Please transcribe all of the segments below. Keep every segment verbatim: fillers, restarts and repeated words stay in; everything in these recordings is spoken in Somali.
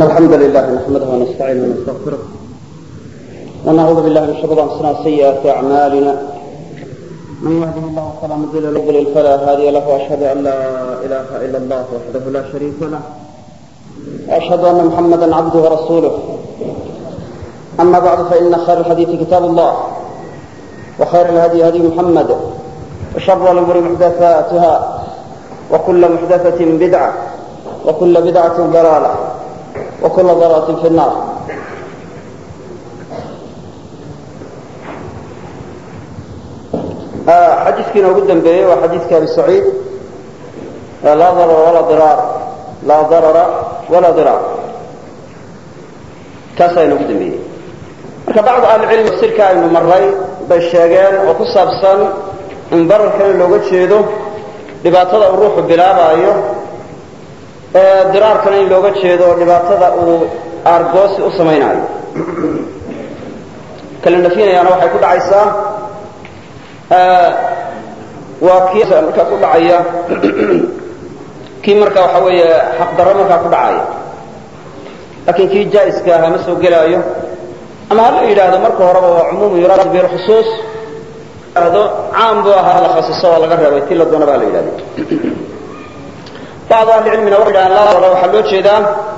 الحمد لله نحمده ونستعينه ونستغفره ونعوذ بالله من شرور انفسنا وسيئات اعمالنا من يهده الله فلا مضل له ومن يضلل فلا هادي له واشهد ان لا اله الا الله وحده لا شريك له واشهد ان محمدا عبده ورسوله اما بعد فان خير الحديث كتاب الله وخير الهدي هدي محمد وشر الامور محدثاتها وكل محدثه بدعه وكل بدعه ضلاله وكل ضلالة في النار. xadiiskiina ugu dambeeyey waa xadiiska abi saciid laa darara walaa diraar laa darara walaa diraar kaasayna ugu dambeeyey marka bacdu ahlicilmi tafsiirka aynu maray bay sheegeen oo ku saabsan in bararkan looga jeedo dhibaatada uu ruuxu bilaabaayo diraarkana in looga jeedo dhibaatada uu aargoosi u samaynayo kala nafinayaana waxay ku dhacaysaa waa kii markaa ku dhacaya kii marka waxa weeye xaqdarro markaa ku dhacaya laakiin kii jaa-iska ahaa ma soo gelaayo ama ha la yidhaahdo marka horeba waa cumuumu yuraad bilkhusuus yidhaahdo caam buu ahaa la khasiso waa laga reebay tii la doona baa la yidhahda bacd ahlicilmina waxay dhahaan laa darara waxaa loo jeedaa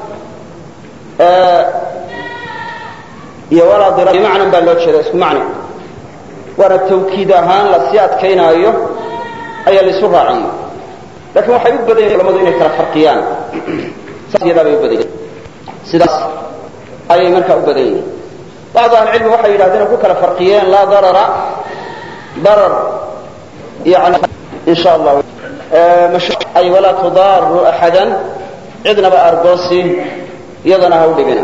iyo walaa diraar bimacnan baa loo jeeda isku macni waana tawkiid ahaan lasii adkaynaayo ayaa laisu raaciyey lakin waxay u badan yihin culamadu inay kala farqiyaan saasyadaa bay u badan yihin sidaas ayay markaa u badan yihin bacdu ahlicilmi waxay yidhahdeen ay ku kala farqiyeen laa darara darar yani in sha allah ay walaa tudaaru axadan cidnaba argoosi iyadana ha u dhibina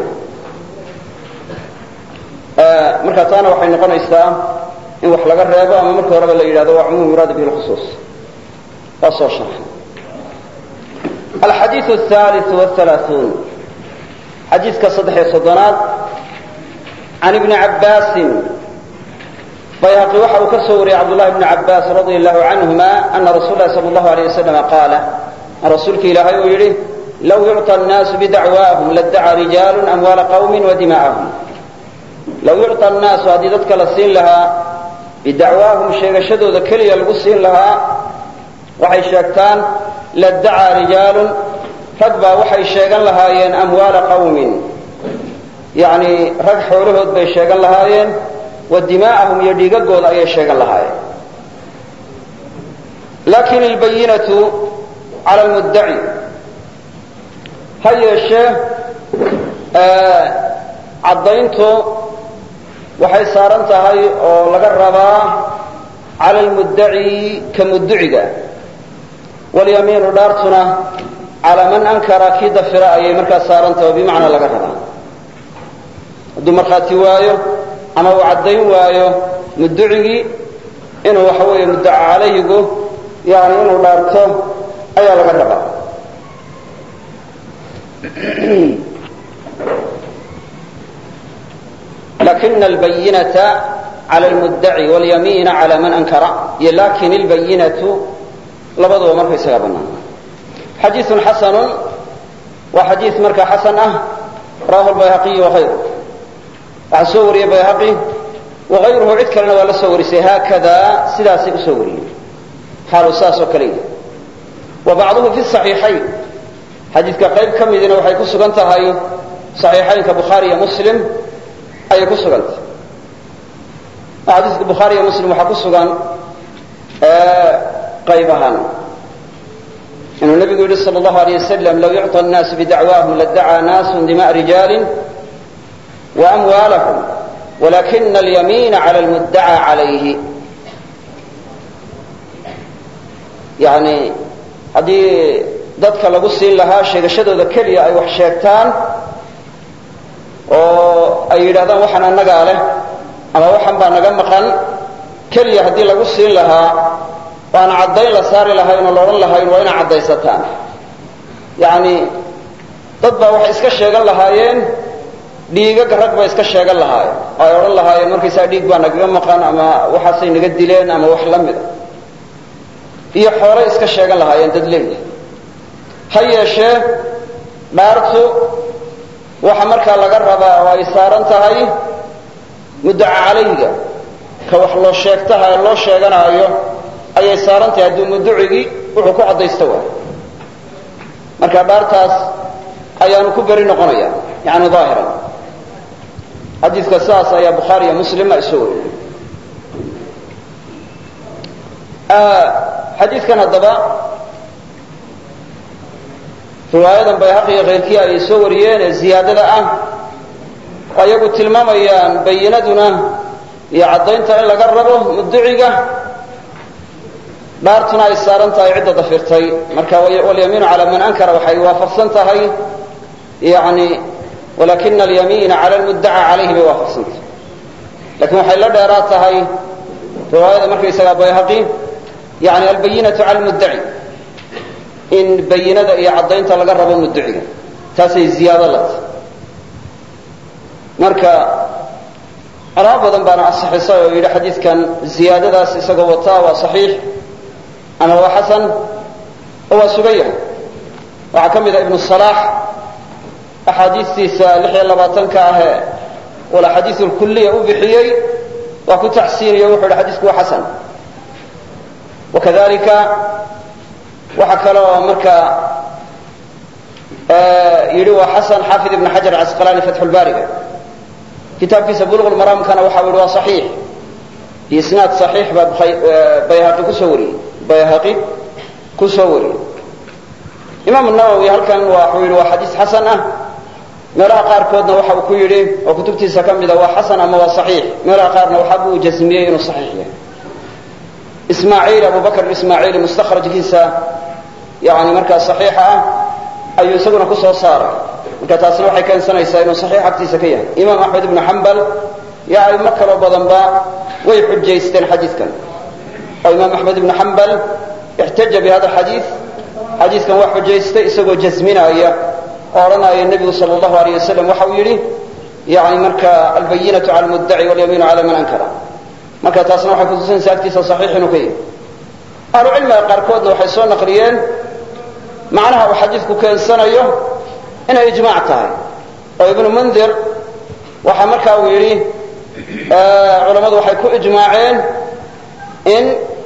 marka taana waxay noqonaysaa in wax laga reebo ama marka horeba la yidhahdo waa cumuum yuraad bihi lkhusuus waa soo sharxay alxadiiu ahaaliu waalaaثuun xadiiska saddex-iyo soddonaad can ibni cabbaasin bayhaqi waxa uu ka soo wariyey cabdullahi bni cabbaas radia allahu canhuma ana rasuul lahi sala allahu alayh wasalama qaala rasuulka ilaahay uu yidhi low yucطa annaasu bidacwaahum laddaca rijaalu amwaala qawmin wadima'ahum low yucطa annaasu haddii dadka la siin lahaa bidacwaahum sheegashadooda keliya lagu siin lahaa waxay sheegtaan laddacaa rijaalun rag baa waxay sheegan lahaayeen amwaala qawmin yacni rag xoolahood bay sheegan lahaayeen wa dimaa'ahum iyo dhiigagooda ayay sheegan lahaayeen lakin albayinatu cala almuddaci ha yeeshee caddayntu waxay saaran tahay oo laga rabaa cala almuddaci ka mudduciga walyamiinu dhaartuna calaa man ankara kii dafira ayay markaa saaran tahay oo bimacnaa laga rabaa hadduu markhaati waayo ama uu caddayn waayo mudducigii inuu waxa weeye muddaca calayhigu yani inuu dhaarto ayaa laga rabaa lakina albayinata cala almuddaci walyamiina cala man ankara iyo lakin albayinatu labaduba marka isagaa bannaan xadiiun xasanun waa xadiis markaa xasan ah rawahu lbayhaqiyu wakayru waxaa soo wariyey bayhaqi wakayruhu cid kalena waa la soo warisay haakada sidaasay usoo wariyeen xaalu saas oo kale yahay wa bacduhu fi saxiixayn xadiidka qayb ka midina waxay ku sugan tahay saxiixaynka bukhaari iyo muslim ayay ku sugan tahay xadiiska bukhaari iyo muslim waxaa ku sugan qayb ahaan inuu nabigu yihi sala allahu alayh wasalam low yucطa annaasu bidacwaahum laddacaa naasu dima'a rijaalin وأموالهم ولكن اليمين على المدعى عليه يعني haddii dadka lagu siin lahaa sheegashadooda keliya ay wax sheegtaan oo ay yidhahdaan waxaan annagaa leh ama waxan baa naga maqan keliya haddii lagu siin lahaa waana caddayn la saari lahayn oo la odhan lahayn waa inaa caddaysataan yani dad baa waxay iska sheegan lahaayeen dhiigaga rag bay iska sheegan lahaayeen oo ay odhan lahaayeen markaysaa dhiig baa nagaga maqan ama waxaasay naga dileen ama wax la mida iyo xoolay iska sheegan lahaayeen dad leeyahay ha yeeshee dhaartu waxa markaa laga rabaa oo ay saaran tahay muddaca calayhiga ka wax loo sheegtaha ee loo sheeganaayo ayay saaran tahay hadduu mudducigii wuxuu ku caddaysta waay marka dhaartaas ayaanu ku beri noqonaya yani aahiran xadiidka sidaas ayaa bukhaari iyo muslim ay soo wariyey xadiidkan haddaba riwaayadan bayhaqi iyo keyrkii ay soo wariyeen ee ziyaadada ah ayagu tilmaamayaan bayinaduna iyo caddaynta in laga rabo mudduciga dhaartuna ay saaran tahay cidda dafirtay marka walyamiinu cala man ankara waxay waafaqsan tahay yani walakina alyamiina cala lmuddaca calayhi bay waafaqsan tahay lakin waxay la dheeraad tahay riwaayada markaysagaa bayhaqi yani albayinatu cala lmuddaci in bayinada iyo caddaynta laga rabo mudduciga taasay ziyaado la tahay marka alaab badan baana asixisay oo yidhi xadiidkan ziyaadadaas isagoo wataa waa saxiix ama waa xasan oo waa sugan yahay waxaa ka mid a ibnu salaax axaadiistiisa lix iyo labaatanka ahee wal axaadiis lkuliya u bixiyey waa ku taxsiiniyo wuxuu yidhi xadiisku waa xasan wakadalika waxa kale oo markaa yidhi waa xasan xaafid ibn xajar casqalaani fatxulbaariga kitaabkiisa buluq lmaraamkana waxa yihi waa saxiix biisnaad saxiix baa bayhaqi kusoo wariyey bayhaqi ku soo wariyey imaam nawowi halkan waxuu yidhi waa xadiis xasan ah meelaha qaarkoodna waxa uu ku yidhi oo kutubtiisa ka mida waa xasan ama waa saxiix meelaha qaarna waxa buu jasmiyey inuu saxiix yahay ismaaciil abu bakr ismaaciili mustakhrajkiisa yani markaa saxiixa ah ayuu isaguna ku soo saaray marka taasina waxay keensanaysaa inuu saxiix agtiisa ka yahay imaam axmed ibnu xambal iyo aimo kaloo badanba way xujaysteen xadiidkan oo imaam axmed ibnu xambal ixtaja bihada xadiid xadiidkan waa xujaystay isagoo jasminaaya oo odhanaya nebigu sala allahu alayh wasalam waxa uu yidhi yani marka albayinatu cala lmuddaci walyamiinu cala man ankara marka taasna waxay kutusinaysaa agtiisa saxiix inuu ka yahay ahlucilmiga qaarkoodna waxay soo naqliyeen macnaha uu xadiidku keensanayo inay ijmaac tahay oo ibnu mundir waxa marka uu yidhi culammadu waxay ku ijmaaceen in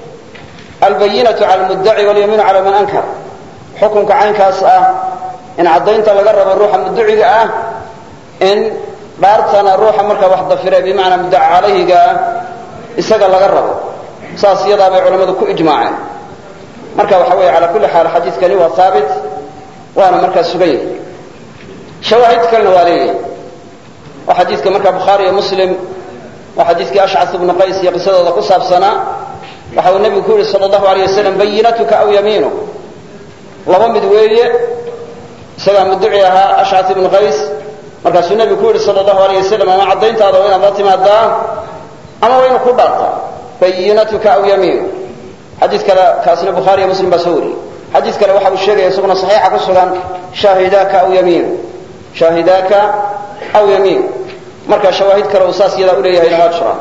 albayinatu cala lmuddaci walyamiinu cala man ankar xukunka caynkaas ah in caddaynta laga rabo ruuxa mudduciga ah in dhaartana ruuxa marka wax dafire bimacnaa muddaca calayhiga ah isaga laga rabo saas iyadaa bay culammadu ku ijmaaceen marka waxa weeye calaa kulli xaal xadiidkani waa haabit waana markaa sugan yahay shawaahid kalena waa leeyahay oo xadiidka marka bukhaari iyo muslim waa xadiidkii ashcas ibnu qays iyo qisadooda ku saabsanaa waxa uu nebigu ku yidhi sala allahu alayh wasalam bayinatuka aw yamiinu laba mid weeye isagaa mudduci ahaa ashcas ibnu qays markaasuu nebigu ku yidhi sala allahu alayh wasalam ama caddayntaada waa inaad la timaadaa ama waa inu ku dhaartaa bayinatuka aw yamiinu xadiid kale kaasna bukhaari iyo muslim baa soo wariyey xadiid kale waxa uu sheegaya isaguna saxiixa ku sugan shaahidaaka aw yamiinu shaahidaaka aw yamiin marka shawaahid kale uu saas iyadaa uleeyahayna waa jiraan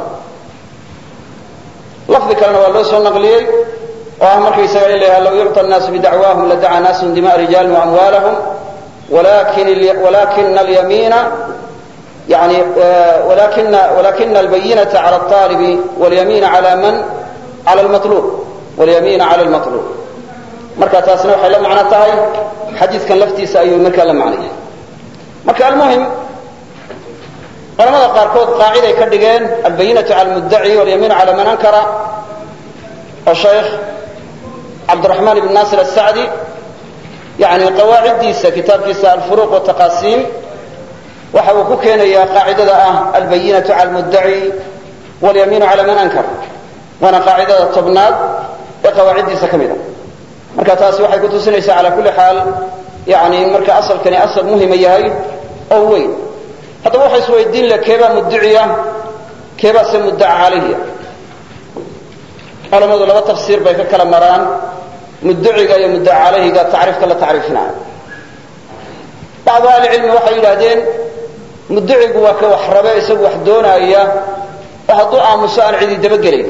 lafdi kalena waa loo soo naqliyey oo ah markaysaga in la yidhaha law yucطa الnaasu bidacwaahum ladacaa naasun dimaء rijaalin وamwaalahum walakina alyamiina yani walakina walakina albayinata cala الطaalibi walyamiina cala man cala اlmaطluub walyamiina cala اlmaطluub marka taasna waxay la macno tahay xadiidkan laftiisa ayuu markaa la macnaya marka almuhim culamada qaarkood qaaciday ka dhigeen albayinatu cala lmuddaci walyamiinu cala man ankara oo sheekh cabdiraxmaan ibn naasir asacdi yani qawaaciddiisa kitaabkiisa alfuruuq wataqaasiim waxa uu ku keenayaa qaacidada ah albayinatu cala lmuddaci walyamiinu cala man ankara waana qaacidada tobnaad ee qawaaciddiisa ka mid a marka taasi waxay kutusinaysaa cala kulli xaal yani in marka asalkani asal muhima yahay oo weyn haddaba waxa isweydiin le keebaa mudduciya keebaa se muddaca calayhiya culamadu laba tafsiir bay ka kala maraan mudduciga iyo muddaca calayhiga tacriifka la tacriifinaayo bacdu ahlicilmi waxay yidhaahdeen mudducigu waa ka wax rabe isagu wax doonaaya oo hadduu aamuso aan cidi dabagelayn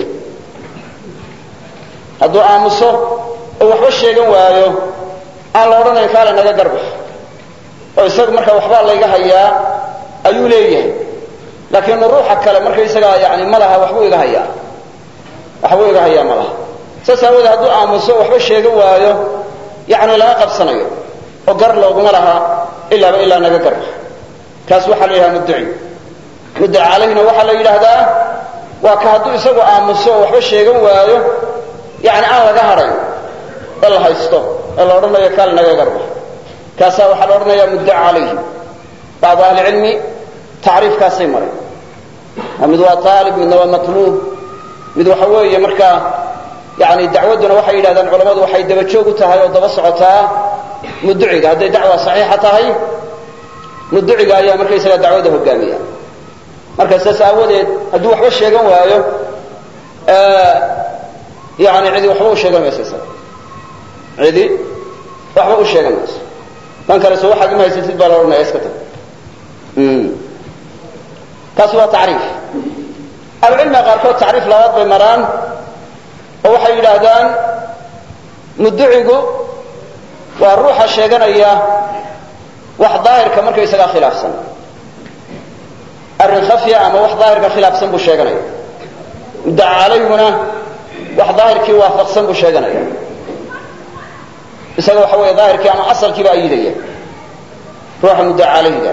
hadduu aamuso oo waxba sheegan waayo aan la odhanayn kaale naga garbax oo isagu marka waxba la iga hayaa ayuu leeyahay laakiin ruuxa kale marka isaga yaani malaha waxba iga hayaa waxba iga hayaa malaha saasawada hadduu aamuso waxba sheega waayo yaani laga qabsanayo oo gar looguma laha ilaa ilaa naga gar kaas waxa la yiraahdaa muddaci muddaci calayhina waxa la yiraahdaa waa ka hadduu isagu aamuso waxba sheegan waayo yaani aan laga haray bal haysto la oranayo kal naga garba kaasa waxa la oranayaa muddaci calayhi بعض أهل العلم تعريف كاسي مري مد waa طالب mid waa مطلوب mid waxa weeye marka يعني dacwaduna waxay yiraahdaan culimadu waxay daba joog u tahay oo daba socotaa mudduciga haday dacwa saxiixa tahay mudduciga ayaa markay isaga dacwada hogaamiya marka saas aawadeed haduu waxba sheegan waayo ee yani cidi waxba u sheegan mayso cidi waxba u sheegan mayso man kale soo waxa ma haysid baa la oranayaa iska tag امم كاسوا تعريف العلم قاركو تعريف لواد بمران oo waxay yiraahdaan mudducigu waa ruuxa sheeganaya wax daahirka marka isaga khilaafsan arrin khafiya ama wax daahirka khilaafsan buu sheeganaya muddaci calayhuna wax daahirkii waafaqsan buu sheeganaya isaga waxa weeye daahirkii ama asalkii baa yidaya ruuxa muddaci calayhiga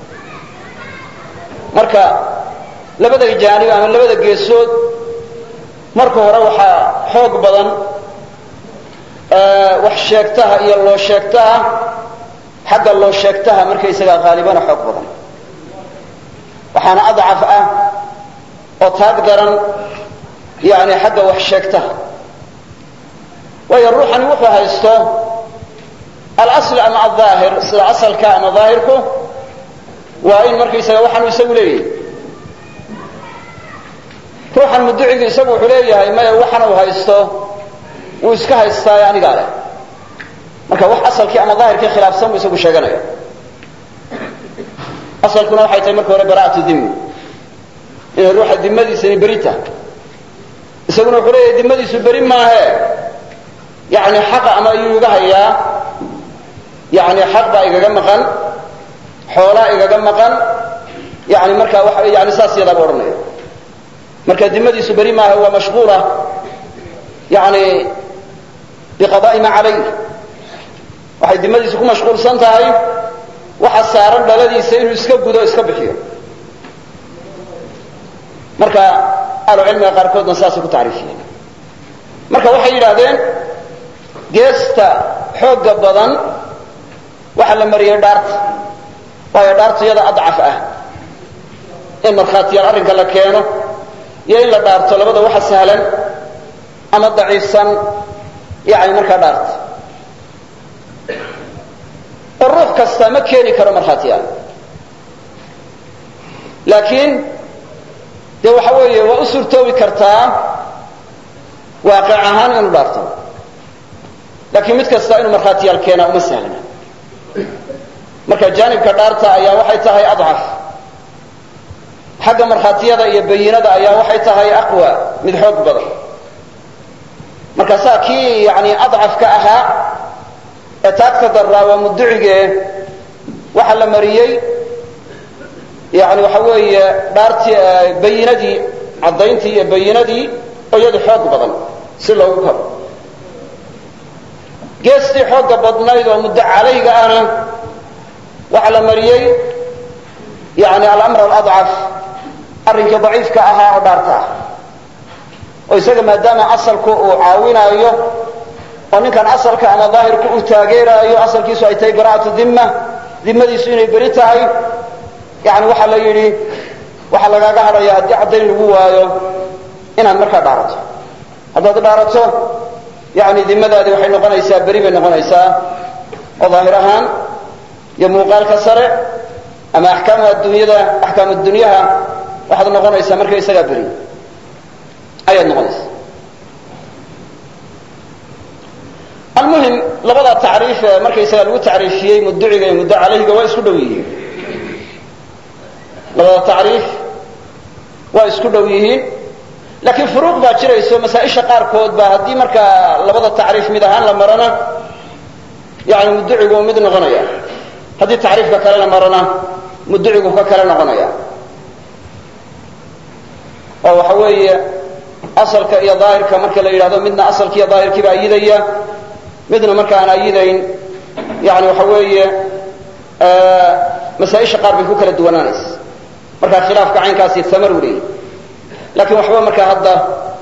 marka labada jaanib ama labada geesood marka hore waxa xoog badan ee wax sheegtaha iyo loo sheegtaha xagga loo sheegtaha marka isaga qaaliban xoog badan waxaana adcaf ah oo taag daran yaani xagga wax sheegtaha way ruuxan wuxuu haysto al-asl ama al-zaahir sida asalka ama zaahirku waa in markii isaga waxaan isagu leeyahay ruuxan mudduciga isagu wuxuu leeyahay ma waxaan uu haysto uu iska haystaa aniga leh marka wax asalkii ama daahirkii khilaafsan uu isagu sheeganayo asalkuna waxay tahay marka hore baraa'atu dhimmi in ruuxa dimmadiisa ay barita isaguna wuxuu leeyahay dimmadiisu bari maahe yaani xaq ama ayuu iga hayaa yaani xaq baa igaga maqan xoolaa igaga maqan yaani marka waxa yaani saasiyada boornay marka dimmadiisu bari maaha waa mashquula yaani biqada'i ma alayhi waxay dimmadiisu ku mashquulsan tahay waxa saaran dhaladiisa inuu iska gudo iska bixiyo marka ahlu cilmiga qaarkoodna saas ku taariifiyeen marka waxay yiraahdeen geesta xooga badan waxa la mariyay dhaarta waa dhaartiyada adcaf ah in markhaatiyaal arrinka la keeno iyo in la dhaarto labada waxa sahlan ama daciifsan yaani marka dhaarto ruux kasta ma keeni karo markhaatiyaal laakiin de waxa weeye waa u suurtoobi kartaa waaqic ahaan inuu dhaarto laakiin mid kasta inuu markhaatiyaal keena uma sahlana marka jaanibka dhaarta ayaa waxay tahay adcaf xagga markhaatiyada iyo bayinada ayaa waxay tahay aqwa mid xoog badan marka saakii yaani adcafka ahaa ee taagta daraa waa mudducige waxa la mariyay yaani waxa weeye dhaartii bayinadii cadayntii iyo bayinadii oo iyadu xoog badan si loogu kabo geestii xooga badnayd oo muddaci calayhiga ana waxa la mariyay yaani al-amr al-ad'af arrinka daciifka ahaa oo dhaarta oo isaga maadaama asalku uu caawinayo oo ninkan asalka ama daahirku uu taageerayo asalkiisu ay tahay baraa'atu dhimma dhimmadiisu inay bari tahay yaani waxa la yiri waxa lagaga harayaa haddii cadayn lagu waayo inaad markaa dhaarato haddaad dhaarato yaani dhimmadaadi waxay noqonaysaa bari bay noqonaysaa oo daahir ahaan iyo muuqaalka sare ama ahkaamada adduunyada ahkaamada dunyaha waxaad noqonaysaa marka isaga bari ayaad noqonaysaa المهم لبدا تعريف marka isaga lagu taariifiyay mudduciga iyo muddaci calayhiga waa isku dhow yihiin labada taariif waa isku dhow yihiin laakiin furuuq baa jirayso masaa'isha qaar kood baa hadii marka labada taariif mid ahaan la marana yaani mudducigu mid noqonaya haddii tacriifka kalena marana muddacigu ka kale noqonaya oo waxa weeye asalka iyo daahirka marka la yidhahdo midna asalka iyo daahirkii baa ayidaya midna marka aan ayidayn yani waxa weeye masaaisha qaar bay ku kala duwanaanaysa markaa khilaafka caynkaasi amar u leeyahy laakiin waxba markaa hadda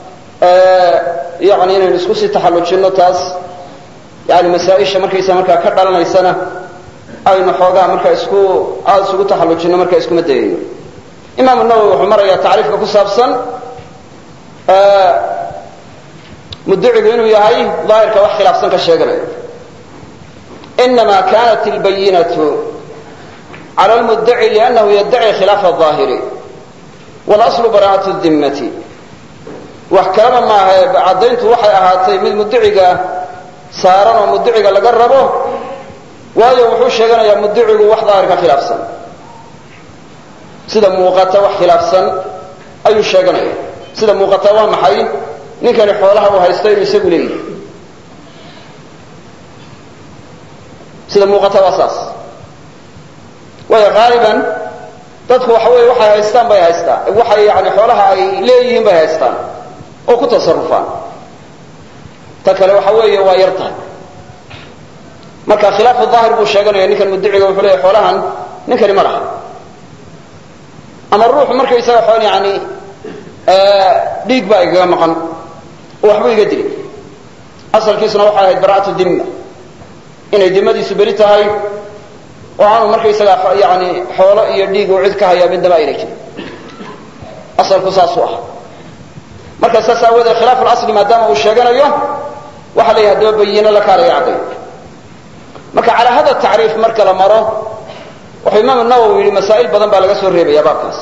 yani inaynu isku sii taxallujinno taas yani masaaisha markaysa markaa ka dhalanaysana aynu xoogaa markaa isku aada isugu taxallujinno markaa iskuma dayayno imaamu nawowi wuxuu marayaa tacriifka ku saabsan muddacigu inuu yahay daahirka wax khilaafsan ka sheeganayo inama kanat albayinatu cala lmuddaci liannahu yaddaci khilaafa aahiri walaslu bara'atu dimmati wax kalaba maaha caddayntu waxay ahaatay mid muddaciga saaran oo muddaciga laga rabo waayo wuxuu sheeganayaa muddacigu wax daahirka khilaafsan sida muuqata wax khilaafsan ayuu sheeganaya sida muuqata waa maxay ninkani xoolaha uu haysto inuu isagu leeyahay sida muuqata waa saas waayo qaaliban dadku waxa weeye waxay haystaan bay haystaan waxay yani xoolaha ay leeyihiin bay haystaan oo ku tasarufaan ta kale waxa weeye waa yar tahay marka khilaafu daahir buu sheeganaya ninkan muddaciga wuxuu leeyahay xoolahan ninkani ma laha ama ruuxu markaysaga xool yani dhiig baa igaga maqan oo waxbuu iga dilay asalkiisuna waxay ahayd bara'atu dimma inay dimadiisu beri tahay oo aanu markaysaga yani xoolo iyo dhiig uu cid ka hayaa midnaba ayna jirin asalku saasuu ah marka saas aawadeed khilaafu lasli maadaama uu sheeganayo waxaa la yidhaha daba bayino la kaalaya cadday marka calaa hada tacriif marka la maro wuxuu imaamu nawowi yidhi masaa'il badan baa laga soo reebaya baabkaas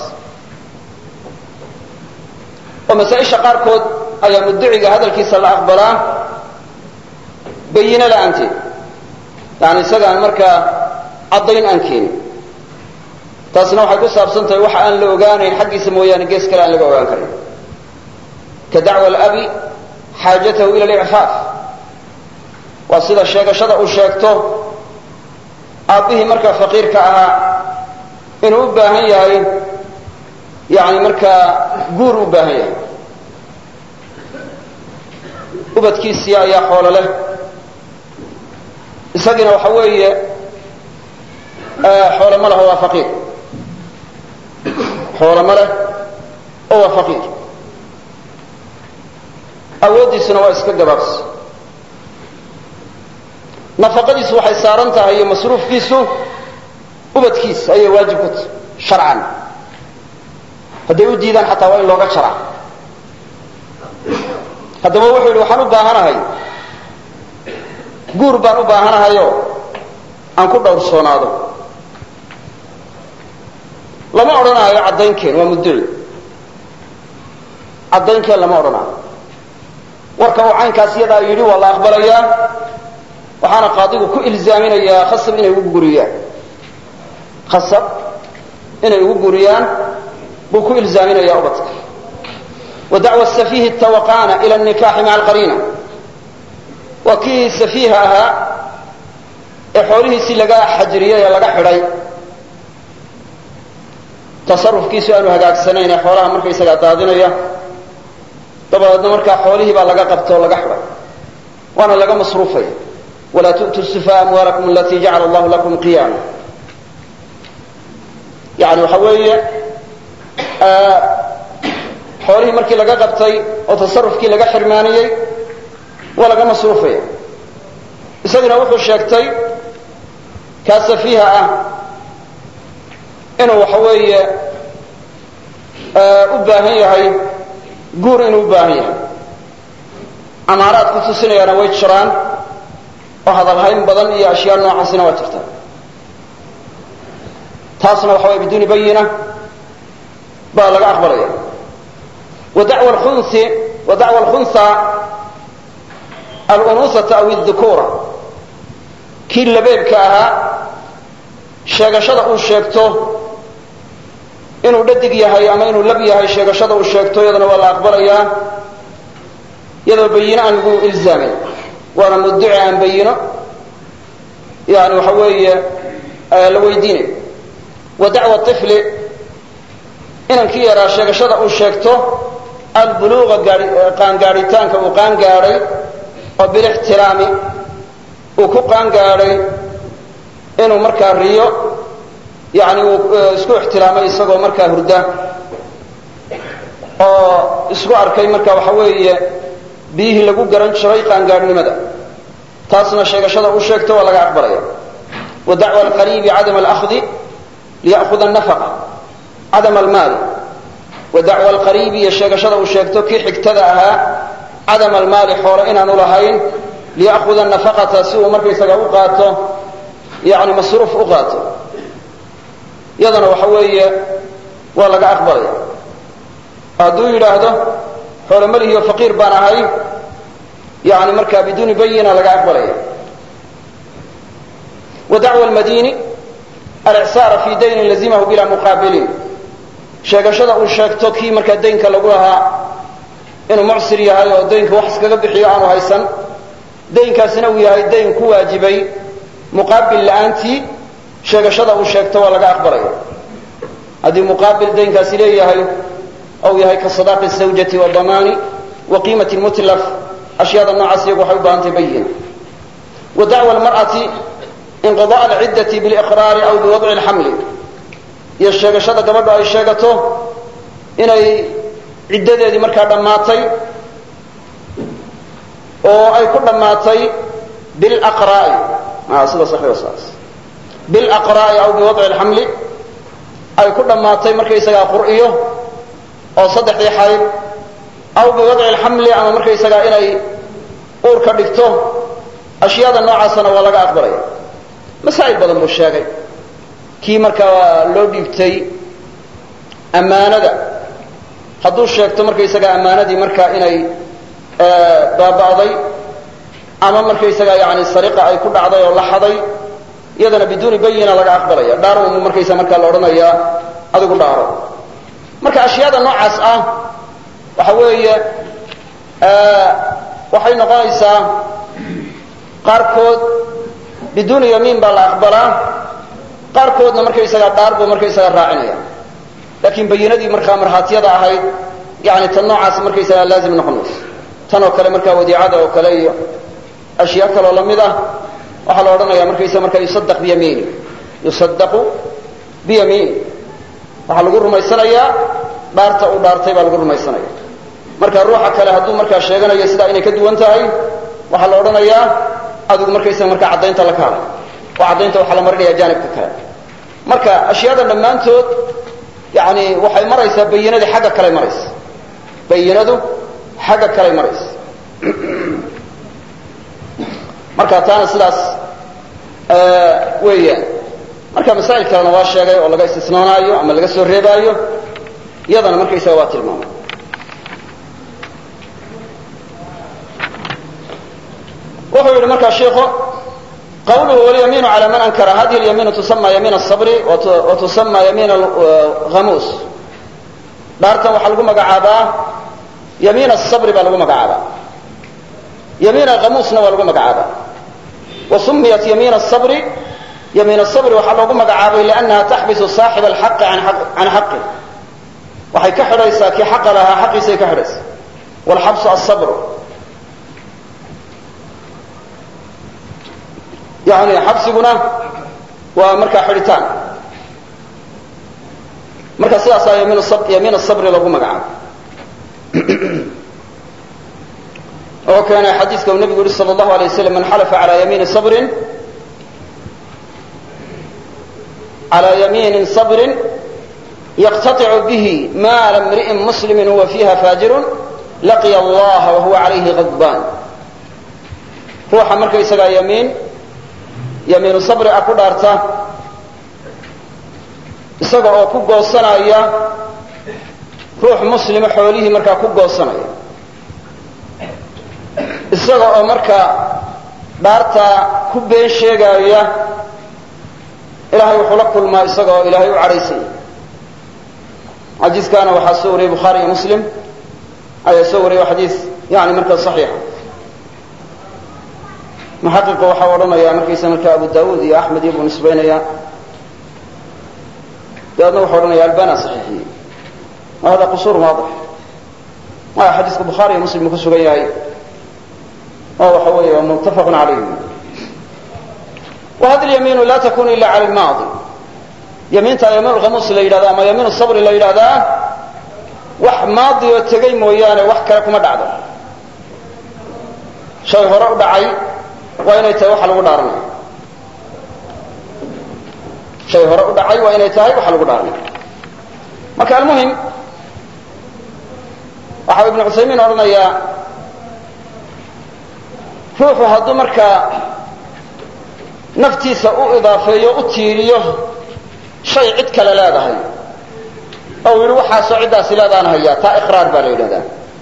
oo masaa-isha qaarkood ayaa muddaciga hadalkiisa la aqbalaa bayino la-aanteed yani isagaan markaa caddayn aan keenin taasna waxay ku saabsan tahay waxa aan la ogaanayn xaggiisa mooyaane gees kale aan laga ogaan karin ka dacwa alabi xaajatahu ila alicfaaf waa sida sheegashada uu sheegto aabbihii markaa faqiirka ahaa inuu u baahan yahay yani markaa guur u baahan yahay ubadkiisii ayaa xoolo leh isagiina waxa weeye xoolo ma leh oo waa faqiir xoolo ma leh oo waa faqiir awooddiisuna waa iska gabaabsi nafaqadiisu waxay saaran tahay iyo masruufkiisu ubadkiis ayay waajib ku tahay sharcan hadday u diidaan xataa waa in looga jaraa haddaba wuxuu yidhi waxaan u baahanahay guur baan u baahanahayoo aan ku dhowrsoonaado lama odhanaayo caddaynkeen waa muddaci caddaynkeen lama odhanaayo warka uu caynkaas iyadaa yidhi waa la aqbalayaa waxaana qaadigu ku ilzaaminayaa khasab inay ugu guriyaan khasab inay ugu guriyaan buu ku ilzaaminayaa ubadka wa dacwa safiihi tawaqaana ila nikaaxi maca alqariina waa kii safiiha ahaa ee xoolihiisii laga xajiriyey ee laga xidhay tasarufkiisu aanu hagaagsanayn ee xoolaha markaysagaa daadinaya dabadeedna markaa xoolihii baa laga qabta oo laga xidhay waana laga masruufaya walaa tu'tuu sufaa amwaalakum alatii jacala allahu lakum qiyaama yani waxa weeye xoolihii markii laga qabtay oo tasarufkii laga xirmaaniyey waa laga masruufaya isaguna wuxuu sheegtay kaa safiiha ah inuu waxa weeye u baahan yahay guur inuu u baahan yahay amaaraad ku tusinayaana way jiraan oo hadalhayn badan iyo ashyaa noocaasina waa jirta taasna waxa way biduuni bayina baa laga aqbalaya wa dacwa alkhunsi wa dacwa alkhunsa alunusata aw aldukura kii labeebka ahaa sheegashada uu sheegto inuu dhadig yahay ama inuu lab yahay sheegashada uu sheegto iyadana waa la aqbalayaa iyadoo bayino aan lagu ilzaamin waana muddaci aan bayino yani waxa weeye la weydiinay wa dacwa طifli inankii yaraa sheegashada uu sheegto albuluuqa qaangaadhitaanka uu qaangaadhay oo bilixtiraami uu ku qaangaadhay inuu markaa riyo yani uu isku ixtiraamay isagoo markaa hurda oo isku arkay marka waxa weeye biyihii lagu garan jiray qaangaadhnimada taasna sheegashada uu sheegto waa laga aqbalaya wa dacwa alqariibi cadama alahdi liya'huda annafaqa cadama almaal wa dacwa alqariibi iyo sheegashada uu sheegto kii xigtada ahaa cadama almaali xoolo inaanu lahayn liya'huda annafaqata si uu markaysaga u qaato yani masruuf u qaato iyadana waxa weeye waa laga aqbalaya hadduu yidhaahdo xoolo malihiyo faqiir baan ahay yani markaa biduuni bayina laga aqbalaya wa dacwa almadini alicsaara fi daynin lazimahu bila muqaabilin sheegashada uu sheegto kii markaa daynka lagu lahaa inuu mucsir yahay oo daynka wax iskaga bixiyo aanu haysan daynkaasina uu yahay dayn ku waajibay muqaabil la'aantii sheegashada uu sheegto waa laga aqbalaya haddii muqaabil daynkaasi leeyahay ou yahay ka sadaaqi zawjati wa damaani wa qiimati mutlaf ashyaada noocaas iyagu waxay u baahantay bayina wa dacwa almar'ati inqidaa alciddati biliqraari aw biwadci alxamli iyo sheegashada gabadhu ay sheegato inay ciddadeedii markaa dhammaatay oo ay ku dhammaatay bilaqraa'i sida saxiix saas bilaqraa'i aw biwadci alxamli ay ku dhammaatay markaysagaa qur'iyo oo saddexdii xayd aw biwadci alxamli ama markaysagaa inay uur ka dhigto ashyaada noocaasana waa laga aqbalaya masaa'il badan buu sheegay kii markaa loo dhiibtay ammaanada hadduu sheegto markaysagaa ammaanadii markaa inay baaba'day ama markaysagaa yani sariqa ay ku dhacday oo la xaday iyadana biduuni bayina laga aqbalaya dhaaro mu markaysa markaa la odhanayaa adigu dhaaro marka ashyaada noocaas ah waxa weeye waxay noqonaysaa qaarkood biduuni yamiin baa la aqbalaa qaarkoodna markaysagaa dhaar buu markaysagaa raacinaya laakiin bayinadii markaa marhaatiyada ahayd yani tan noocaas markaysagaa laazim noqon mayso tan oo kale markaa wadiicada oo kale iyo ashyaa kaloo lamid ah waxaa la odhanaya markaysa markaa yusadaq biyamiini yusadaqu biyamiini waxaa lagu rumaysanayaa dhaarta uu dhaartay baa lagu rumaysanaya marka ruuxa kale hadduu markaa sheeganayo sidaa inay ka duwan tahay waxaa la odhanayaa adigu markaysa markaa caddaynta la kaalay oo caddaynta waxaa la marinaya jaanibka kale marka ashyaada dhammaantood yani waxay maraysaa bayinadii xagga kale maraysa bayinadu xagga kale maraysa marka taana sidaas weeyaan marka masaa'il kalena waa sheegay oo laga istisnoonaayo ama laga soo reebaayo iyadana markaysaga waa tilmaamay wuxuu yidhi markaa sheikhu qawluhu walyamiinu cala man ankara hadihi اlyamiinu tusama yamiin الصabri wa tusama yamiin alghamuus dhaartan waxaa lagu magacaabaa yamiin الصabri baa lagu magacaabaa yamiin alghamuusna waa lagu magacaabaa wa sumiyat yamiin الصabri yamiin الصabri waxaa loogu magacaabay liannaha taxbisu saaxiba alxaqi can xaqi waxay ka xidhaysaa kii xaqa lahaa xaqiisay ka xidhaysaa wاlxabsu aلصabru yani xabsiguna waa markaa xidhitaan marka sidaasaa yamiin الصabri lagu magacaabay oo keenay xadiiska uu nabigu yihi salى الlahu alيه waslam man xalafa alى yamiini sabrin calى yamiini sabrin yaqtaطicu bihi maala mri'in muslimi huwa fiiha faajirun laqiya allaha wahuwa calayhi غadbaan ruuxa markaysagaa yamiin yamiinu sabri ah ku dhaarta isaga oo ku goosanaya ruux muslima xoolihii markaa ku goosanaya isaga oo markaa dhaartaa ku been sheegaaya ilaahay wuxuu la kulmaa isaga oo ilaahay u cadhaysaya xadiiskaana waxaa soo wariyey bukhaari iyo muslim ayaa soo wariyay xadiis yani markaa saxiixa muxaqiqa waxaa odhanaya markaysa markaa abu daawuud iyo axmed iyo buu nisbaynaya daadna wuxuu odhanaya albana saxiixiyey hada qusuur waadix waa xadiiska bukhaari iyo muslim ku sugan yahay oo waxa weeye waa muttafaqun calayhi wa hadhihi al-yaminu la takunu illa 'ala al-maadi yamiinta yamiinu khamuus la yidhahdaa ama yamiinu sabri la yidhahdaa wax maadi oo tegay mooyaane wax kale kuma dhacdo shay hore u dhacay waa inay tahay waxa lagu dhaaranayo shay hore u dhacay waa inay tahay waxa lagu dhaaranayo marka almuhim waxa ibnu Usaymiin oranayaa ruuxu hadduu markaa naftiisa u idaafeeyo u tiiriyo shay cid kale leedahay oo yiri waxaasoo ciddaasi leedaan hayaa taa iqraar baa la yidhahdaa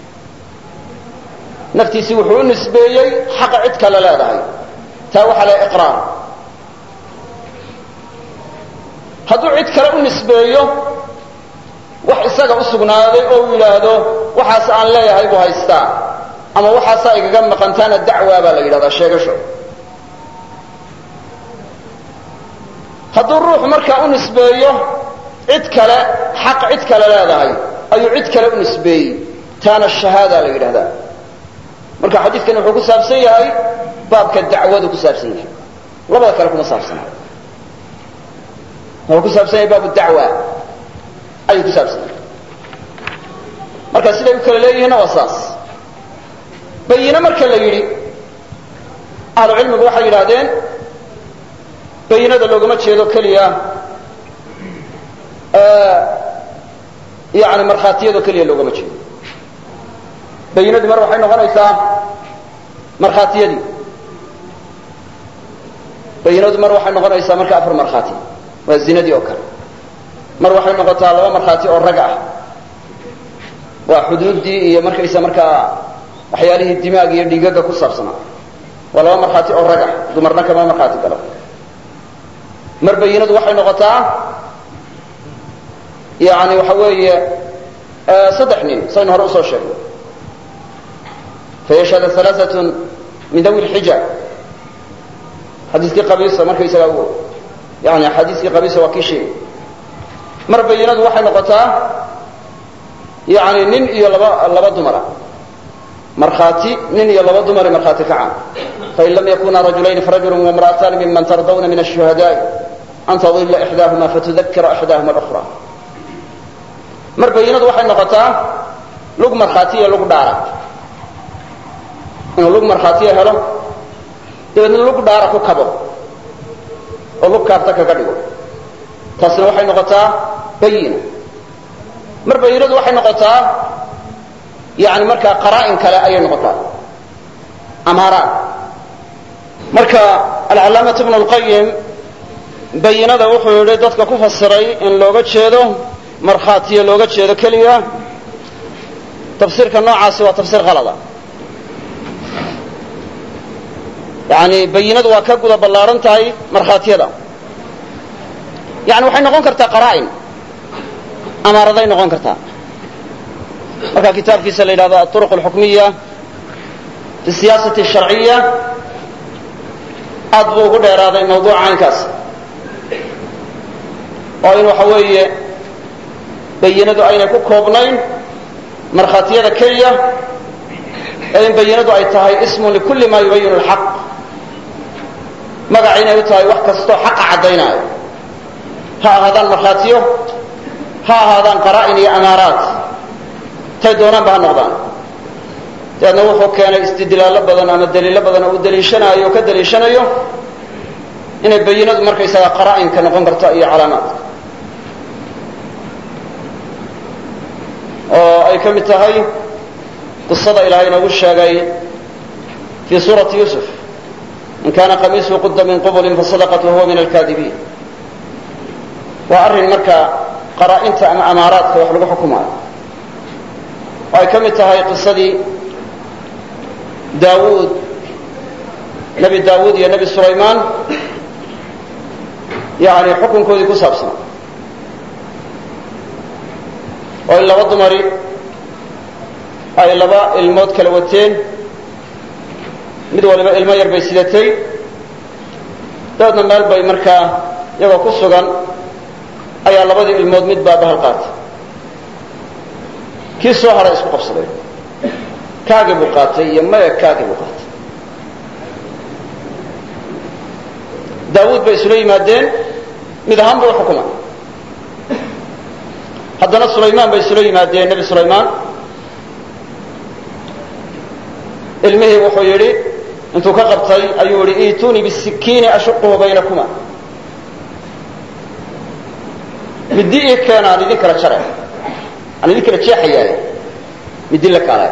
naftiisii wuxuu u nisbeeyey xaqa cid kale leedahay taa waxaa la iqraar hadduu cid kale u nisbeeyo wax isaga u sugnaaday oo uu yidhaahdo waxaas aan leeyahay buu haystaa ama waxaasaa igaga maqantaana dacwaa baa la yidhahdaa sheegasho hadduu ruuxu markaa u nisbeeyo cid kale xaq cid kale leedahay ayuu cid kale u nisbeeyey taana shahaada la yidhahdaa marka xadiidkan wuxuu ku saabsan yahay baabka dacwadu ku saabsan yahay labada kale kuma saabsana wuxuu ku saabsan yahay baabu dacwa ayuu ku saabsan yahay marka siday u kala leeyihiinna waa saas bayina marka la yidhi ahlu cilmigu waxay yidhaahdeen bayinada loogama jeedo keliya yani markhaatiyado keliya loogama jeedo bayinadii mar waxay noqonaysaa markhaatiyadii bayinadu mar waxay noqonaysaa marka afar markhaati waa zinadii oo kale mar waxay noqotaa laba markhaati oo rag ah waa xuduuddii iyo markaysa markaa waxyaalihii dimaag iyo dhiigaga ku saabsanaa waa laba markhaati oo rag ah dumarna kama markhaati galo mar bayinadu waxay noqotaa yani waxa weeye saddex nin saynu hore usoo sheegnay fayashhadu alaaatun min dawi lxija xadiiskii qabiisa markaysaga yani xadiiskii qabiisa waa kii sheegay mar bayinadu waxay noqotaa yani nin iyo laba laba dumara markhaati nin iyo laba dumari markhaati kacaan fain lam yakuna rajulayni farajulu wamra'atani miman tardawna min ashuhadaai an tadilla ixdaahuma fatudakira ixdaahuma alukra mar bayinadu waxay noqotaa lug markhaati iyo lug dhaara inuu lug markhaatiya helo dabeedna lug dhaara ku kabo oo lug kaarta kaga dhigo taasina waxay noqotaa bayina mar bayinadu waxay noqotaa yani markaa qaraa'in kale ayay noqotaa amaaraan marka alcalaamatu ibnu lqayim bayinada wuxuu yidhi dadka ku fasiray in looga jeedo markhaatiya looga jeedo keliya tafsiirka noocaasi waa tafsiir qalada yani bayinadu waa ka guda ballaaran tahay markhaatiyada yani waxay noqon kartaa qaraa'in amaaraday noqon kartaa marka kitaabkiisa la yidhahdo aلطرق الxukmiya fi الsiyaasati الsharciya aad buu ugu dheeraaday mawduuca caynkaas oo in waxa weeye bayinadu aynay ku koobnayn markhaatiyada keliya ee in bayinadu ay tahay ismu likulli ma yubayinu اlxaq magac inay u tahay wax kastoo xaqa caddaynaayo ha ahaadaan markhaatiyo ha ahaadaan qaraa'in iyo amaaraat tay doonaanba ha noqdaan dabeedna wuxuu keenay istidlaallo badan ama daliilo badan oo uu daliishanaayo o ka daliishanayo inay bayinadu markaysaga qaraa'inka noqon karto iyo calaamaadka oo ay ka mid tahay qisada ilaahay inoogu sheegay fii suurati yuusuf in kaana qamiisuhu qudda min qubulin fasadaqat wahuwa min alkaadibiin waa arrin marka qaraa'inta ama amaaraadka wax lagu xukumaayo oo ay ka mid tahay qisadii daawuud nebi daawuud iyo nebi sulaymaan yani xukunkoodii ku saabsanaa oo in laba dumari ay laba ilmood kala wateen mid waliba ilmo yar bay sidatay dabeedna meel bay markaa iyagoo ku sugan ayaa labadii ilmood mid baa bahal qaatay kii soo haray isku qabsaday kaagii buu qaatay iyo maya kaagii buu qaatay daawuud bay isula yimaadeen mid ahaan buu xukumay haddana sulaymaan bay isula yimaadeen nebi sulaymaan ilmihii wuxuu yidhi intuu ka qabtay ayuu yidhi iituunii bisikiini ashuquhu baynakuma middi ii keena aan idin kala jare aan idin kala jeexayaaye middi la kaalay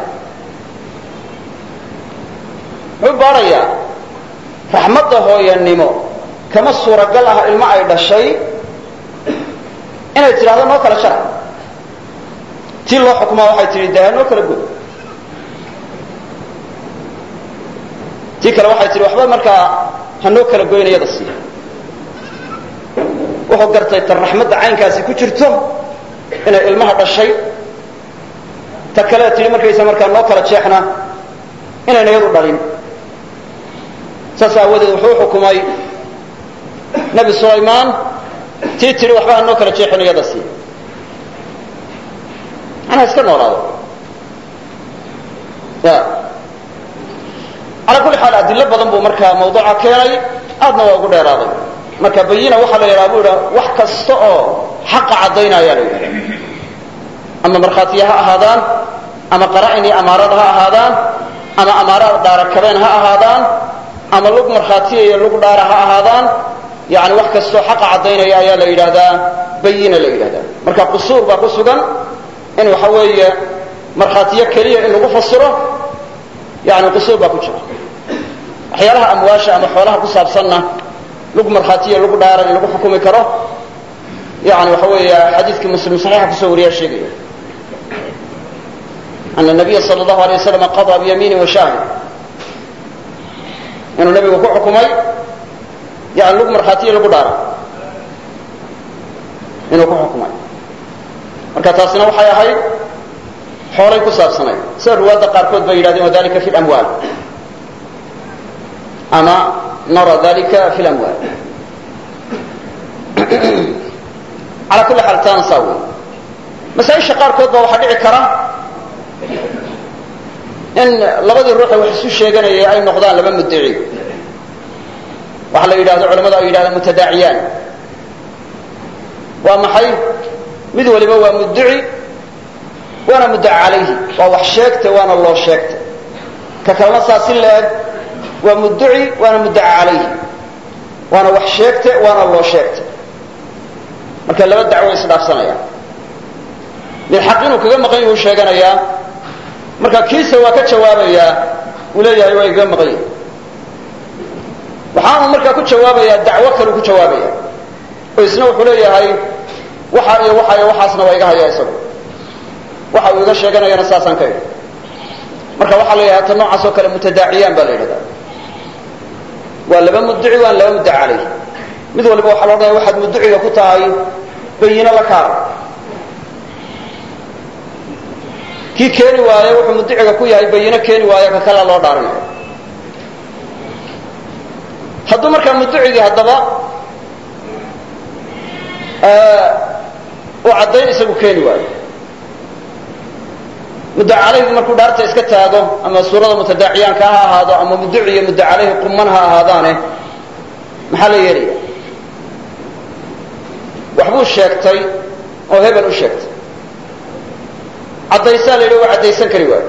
wuxuu baarayaa raxmadda hooyanimo kama suuragal ah ilmo ay dhashay inay tidhahdo noo kala jara tii loo xukumaa waxay tidhi dee noo kala god tii kale waxay tidhi waxba markaa ha noo kala goynayada sii wuxuu gartay tan raxmadda caynkaasi ku jirto inay ilmaha dhashay ta kale tidhi markaysa markaa noo kala jeexna inayna yadu dhalin saas aawadeed wuxuu xukumay nebi sulaymaan tii tidhi waxba ha noo kala jeexin iyada sii anaa iska noolaado ya calaa kulli xaal adilo badan buu markaa mawduuca keenay aadna waa ugu dheeraaday marka bayina waxaa la yidhaha bu yidha wax kasta oo xaqa caddaynaya la yidhahda ama markhaatiya ha ahaadaan ama qara'in iyo amaarada ha ahaadaan ama amaarada dhaarakabeen ha ahaadaan ama lug markhaatiya iyo lug dhaara ha ahaadaan yani wax kastoo xaqa caddaynaya ayaa la yidhaahdaa bayina la yidhahdaa marka qusuur baa ku sugan in waxa weeye markhaatiyo keliya in lagu fasiro yani qusuur baa ku jira waxyaalaha amwaasha ama xoolaha ku saabsanna lug markhaatiya lug dhaara in lagu xukumi karo yani waxa weeye xadiidkii muslim saxiixa kusoo wariyaa sheegaya ana nabiya sal allahu alay wasalam qadaa biyamiini wa shahri inuu nabigu ku xukumay yani lug markhaatiya lagu dhaara inuu ku xukumay marka taasina waxay ahayd xoolay ku saabsanayd sida riwaayadda qaarkood bay yidhahdeen wadalika fi lamwaal ama nara dalika fi lamwaal calaa kulli xaal taana saa wey masaaisha qaarkood baa waxaa dhici kara in labadii ruuxee wax isu sheeganayay ay noqdaan laba muddaci waxa la yidhahdo culamadu ay yidhahdaan mutadaaciyaan waa maxay mid waliba waa muddaci waana muddaca calayhi waa wax sheegta waana loo sheegta ka kalena saa si la-eg waa muddaci waana muddaca calayhi waana wax sheegta waana loo sheegta marka laba dacwo isdhaafsanayaan mid xaq inuu kaga maqan yahu sheeganayaa marka kiisa waa ka jawaabayaa uu leeyahay waa igaga maqan yahi waxaanu markaa ku jawaabayaa dacwo kaleu ku jawaabaya oo isna wuxuu leeyahay waxa iyo waxa iyo waxaasna waa iga hayaa isagu waxa uu iga sheeganayana saasaan ka idhi marka waxaa la yidhahda ta noocaas oo kale mutadaaciyaan baa la yidhahdaa waa laba muddaci waan laba muddaca calayh mid waliba waxaa la odhanaya waxaad muddaciga ku tahay bayino la kaara kii keeni waaye wuxuu muddaciga ku yahay bayino keeni waaye ka kalea loo dhaarinayo hadduu markaa muddacigii haddaba uu caddayn isagu keeni waayo muddaca calayhi markuu dhaarta iska taago ama suurada mutadaaciyaanka ha ahaado ama muddaci iyo muddaca calayhi quman ha ahaadaane maxaa la yeelaya waxbuu sheegtay oo hebel u sheegtay caddaysaa la yidhi waa caddaysan kari waayo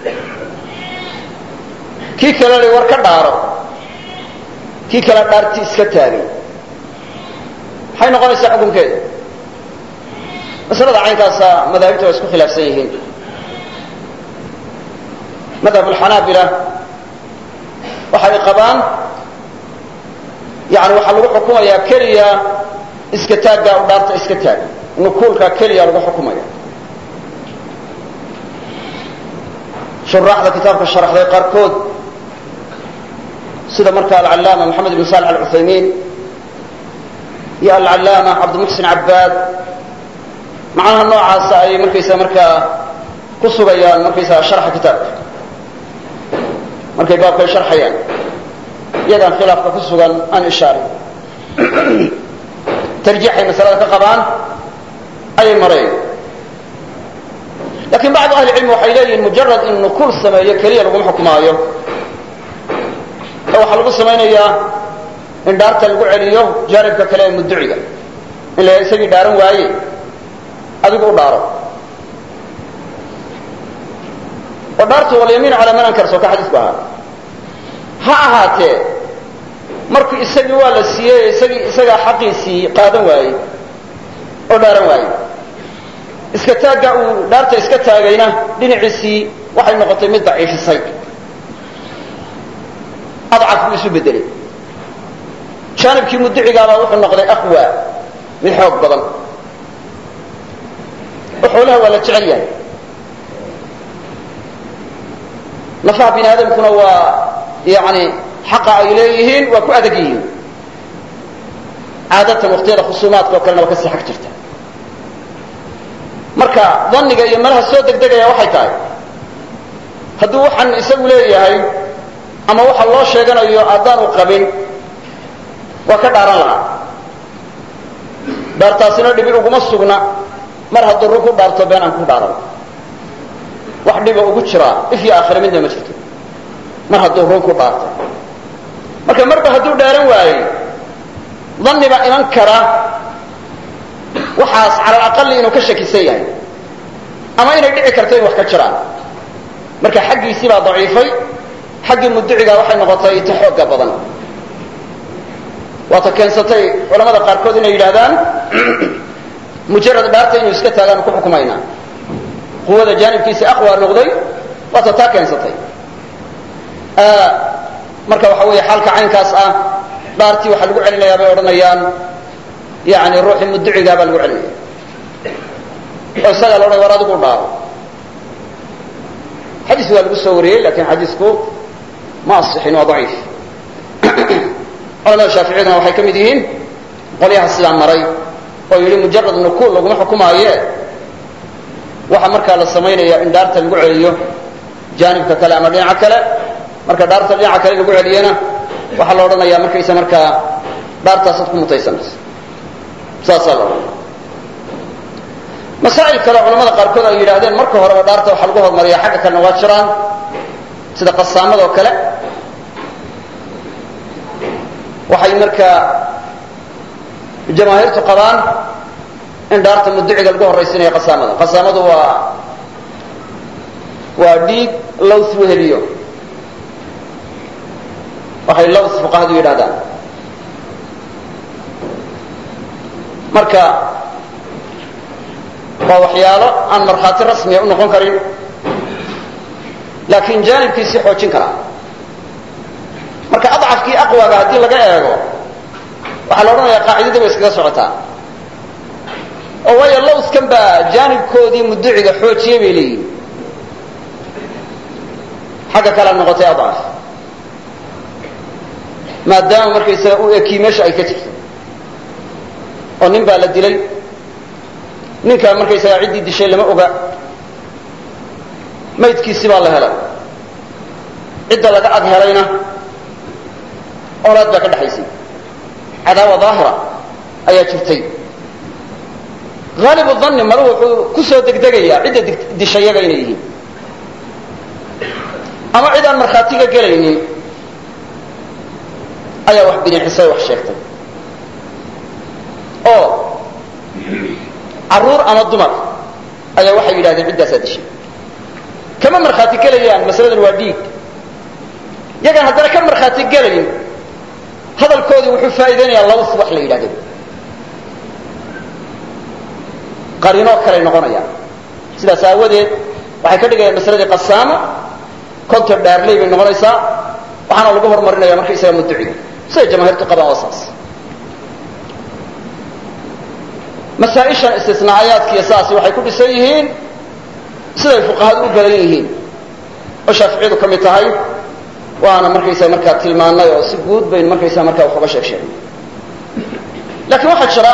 kii kale la war ka dhaaro kii kale dhaartii iska taagay maxay noqonaysaa xukunkeeda masalada caynkaasa madaahibta waa isku khilaafsan yihiin madhab alxanaabila waxay qabaan yani waxaa lagu xukumayaa keliya iska taaggaa u dhaarta iska taagay nukuulkaa keliya lagu xukumaya shuraaxda kitaabka sharaxday qaarkood sida marka alcallaama moxamed ibn salix alcuthaymiin iyo alcallaama cabdimuxsin cabbaad macnaha noocaasa ayay markaysaa markaa ku sugayaan markaysaa sharxa kitaabka markay baabkay sharxayaan iyagaan khilaafka ku sugan aan ishaarin tarjiixay masalada ka qabaan ayay mareen laakiin bacdu ahli cilmi waxay leeyihiin mujarad in nukuul sameeyo keliya laguma xukumaayo oo waxaa lagu samaynayaa in dhaarta lagu celiyo jaanibka kale ee mudduciga in la isagii dhaaran waaye adigu u dhaaro oo dhaartu walyamiinu calaa man ankar soo ka xadiisku ahaa ha ahaatee markuu isagii waa la siiyey isagii isagaa xaqiisii qaadan waayey oo dhaaran waayey iska taagga uu dhaarta iska taagayna dhinaciisii waxay noqotay mid daciifisay adcaf buu isu bedelay jaanibkii mudducigaabaa wuxuu noqday aqwa mid xoog badan oo xoolaha waa la jecel yahay nafaha bini aadamkuna waa yani xaqa ay leeyihiin waa ku adag yihiin caadatan waqtiyada khusuumaadka oo kalena waa ka sii xag jirta marka dhanniga iyo malaha soo degdegaya waxay tahay hadduu waxaan isagu leeyahay ama waxa loo sheeganayo haddaanu qabin waa ka dhaaran lahaa dhaartaasina dhibi uguma sugna mar hadduu run ku dhaarto been aan ku dhaaran wax dhiba ugu jiraa if iyo aakhira midna ma jirto mar hadduu run ku dhaarto marka marba hadduu dhaaran waayey dhanni baa iman kara waxaas cala alaqali inuu ka shakisan yahay ama inay dhici karto in wax ka jiraan marka xaggiisii baa daciifay xaggii mudducigaa waxay noqotay ta xoogga badan waata keensatay culamada qaarkood inay yidhahdaan mujarad dhaarta inuu iska taagaanu ku xukumaynaa quwada jaanibkiisii aqwa noqday waata taa keensatay marka waxa weeye xaalka caynkaas ah dhaartii waxaa lagu celinayaa bay odhanayaan yani ruuxii mudducigaa baa lagu celinaya oo isagaa la odhanaya war adigu dhaaro xadiis waa lagu soo wariyey lakin xadiisku ma asixin waa daciif culamada shaaficiyaduna waxay ka mid yihiin qolyaha sidaa maray oo yidhi mujarad nukuul laguma xukumaaye waxa markaa la samaynaya in dhaarta lagu celiyo jaanibka kale ama dhinaca kale marka dhaarta dhinaca kale lagu celiyana waxaa la odhanaya markaysa markaa dhaartaasaad ku mutaysanaysa saasaa la odhanaya masaa'il kale culamada qaarkood ay yidhaahdeen marka horeba dhaarta waxaa lagu hormariya xagga kalena waa jiraan sida qasaamada oo kale waxay markaa jamaahiirtu qabaan in dhaarta mudduciga lagu horraysiinayo qasaamada qasaamadu waa waa dhiig laws weheliyo waxay laws fuqahadu yidhahdaan marka waa waxyaalo aan markhaati rasmiya u noqon karin laakiin jaanibkiisii xoojin karaa marka adcafkii aqwaga haddii laga eego waxaa la odhanayaa qaacidadii bay iskaga socotaa oo waayo lawskan baa jaanibkoodii mudduciga xoojiyey bay leeyihin xagga kalea noqotay adcaf maadaama markaysaga u ekii meesha ay ka jirto oo nin baa la dilay ninkaa markaysaga ciddii dishay lama oga maydkiisi baa la helay cidda laga ag helayna olaad baa ka dhexaysay cadaawa daahira ayaa jirtay haalibu dhanni maru wuxuu ku soo degdegayaa cidda dishayaga inay yihiin ama cid aan markhaatiga gelaynin ayaa wax bidixisay wax sheegtay oo carruur ama dumar ayaa waxay yidhahdeen ciddaasaa dishay kama markhaati gelayaan masaladan waa dhiig yagaan haddana ka markhaati gelayn hadalkoodii wuxuu faa'iidaynayaa laws wax la yidhahdo qariinoo kaley noqonayaan sidaas aawadeed waxay ka dhigayaan masaladii qasaamo konton dhaarley bay noqonaysaa waxaana lagu horumarinaya markaysaga mudduciga siday jamaahiirtu qabaan waa saas masaa-ishan istisnaayaadkiiyo saasi waxay ku dhisan yihiin siday fuqahadu u badan yihiin oo shaaficiyadu ka mid tahay waana markaysaa markaa tilmaanay oo si guud baynu markaysaa markaa wax uga sheeg sheegnay laakiin waxaa jira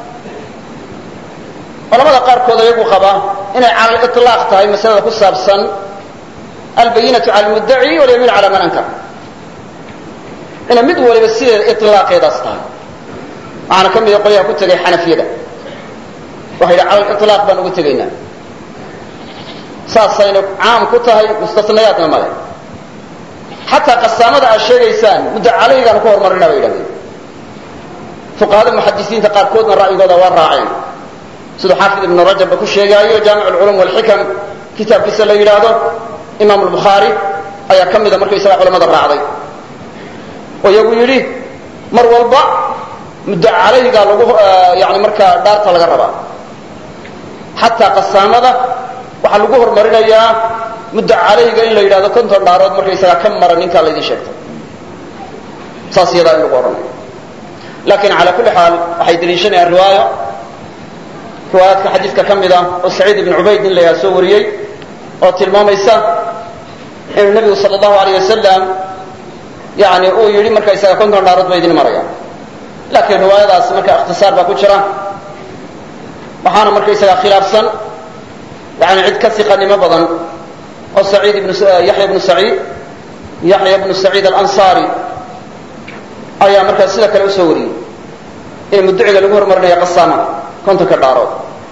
culamada qaarkood iyagu qaba inay cala aliطlaaq tahay masalada ku saabsan albayinatu cala almuddaci walyamiin cala man ankar inay mid waliba sideeda ilaaqeedaas tahay waxaana ka mida qolyaha ku tegay xanafiyada waxay cala al-iطlaaq baan ugu tegaynaa saasayna caam ku tahay mustasnayaadna male xataa qasaamada aad sheegaysaan muddo calaygaan ku hormarina bay yidhahdeen fuqahada muxadisiinta qaarkoodna ra'yigooda waa raaceen siduu xaafid ibnu rajabba ku sheegaayo jaamic alculum walxikam kitaabkiisa la yidhaahdo imaam albukhaari ayaa ka mida markaysaga culamada raacday oo iyagu yidhi mar walba muddo calaygaa lagu yani markaa dhaarta laga rabaa xataa qasaamada waxaa lagu hormarinayaa muddo calayga in la yidhahdo konton dhaarood markaysagaa ka mara ninkaa laydin sheegtay saas iyadaa in lagu odhanayo laakiin calaa kulli xaal waxay daliishanayaan riwaayo riwaayaadka xadiidka ka mid ah oo saciid ibn cubayd in la yahaa soo wariyey oo tilmaamaysa inuu nebigu sala allahu alayh wasalam yani uu yidhi markaysaga konton dhaarood ba idin maraya laakiin riwaayadaas marka ikhtisaar baa ku jira waxaana markaysaga khilaafsan yani cid ka siqanimo badan oo saciid ibn yaxya ibnu saciid yaxya ibnu saciid alansaari ayaa markaa sida kale usoo wariyey in mudduciga lagu hormarinayo qasaamada kontonka dhaarood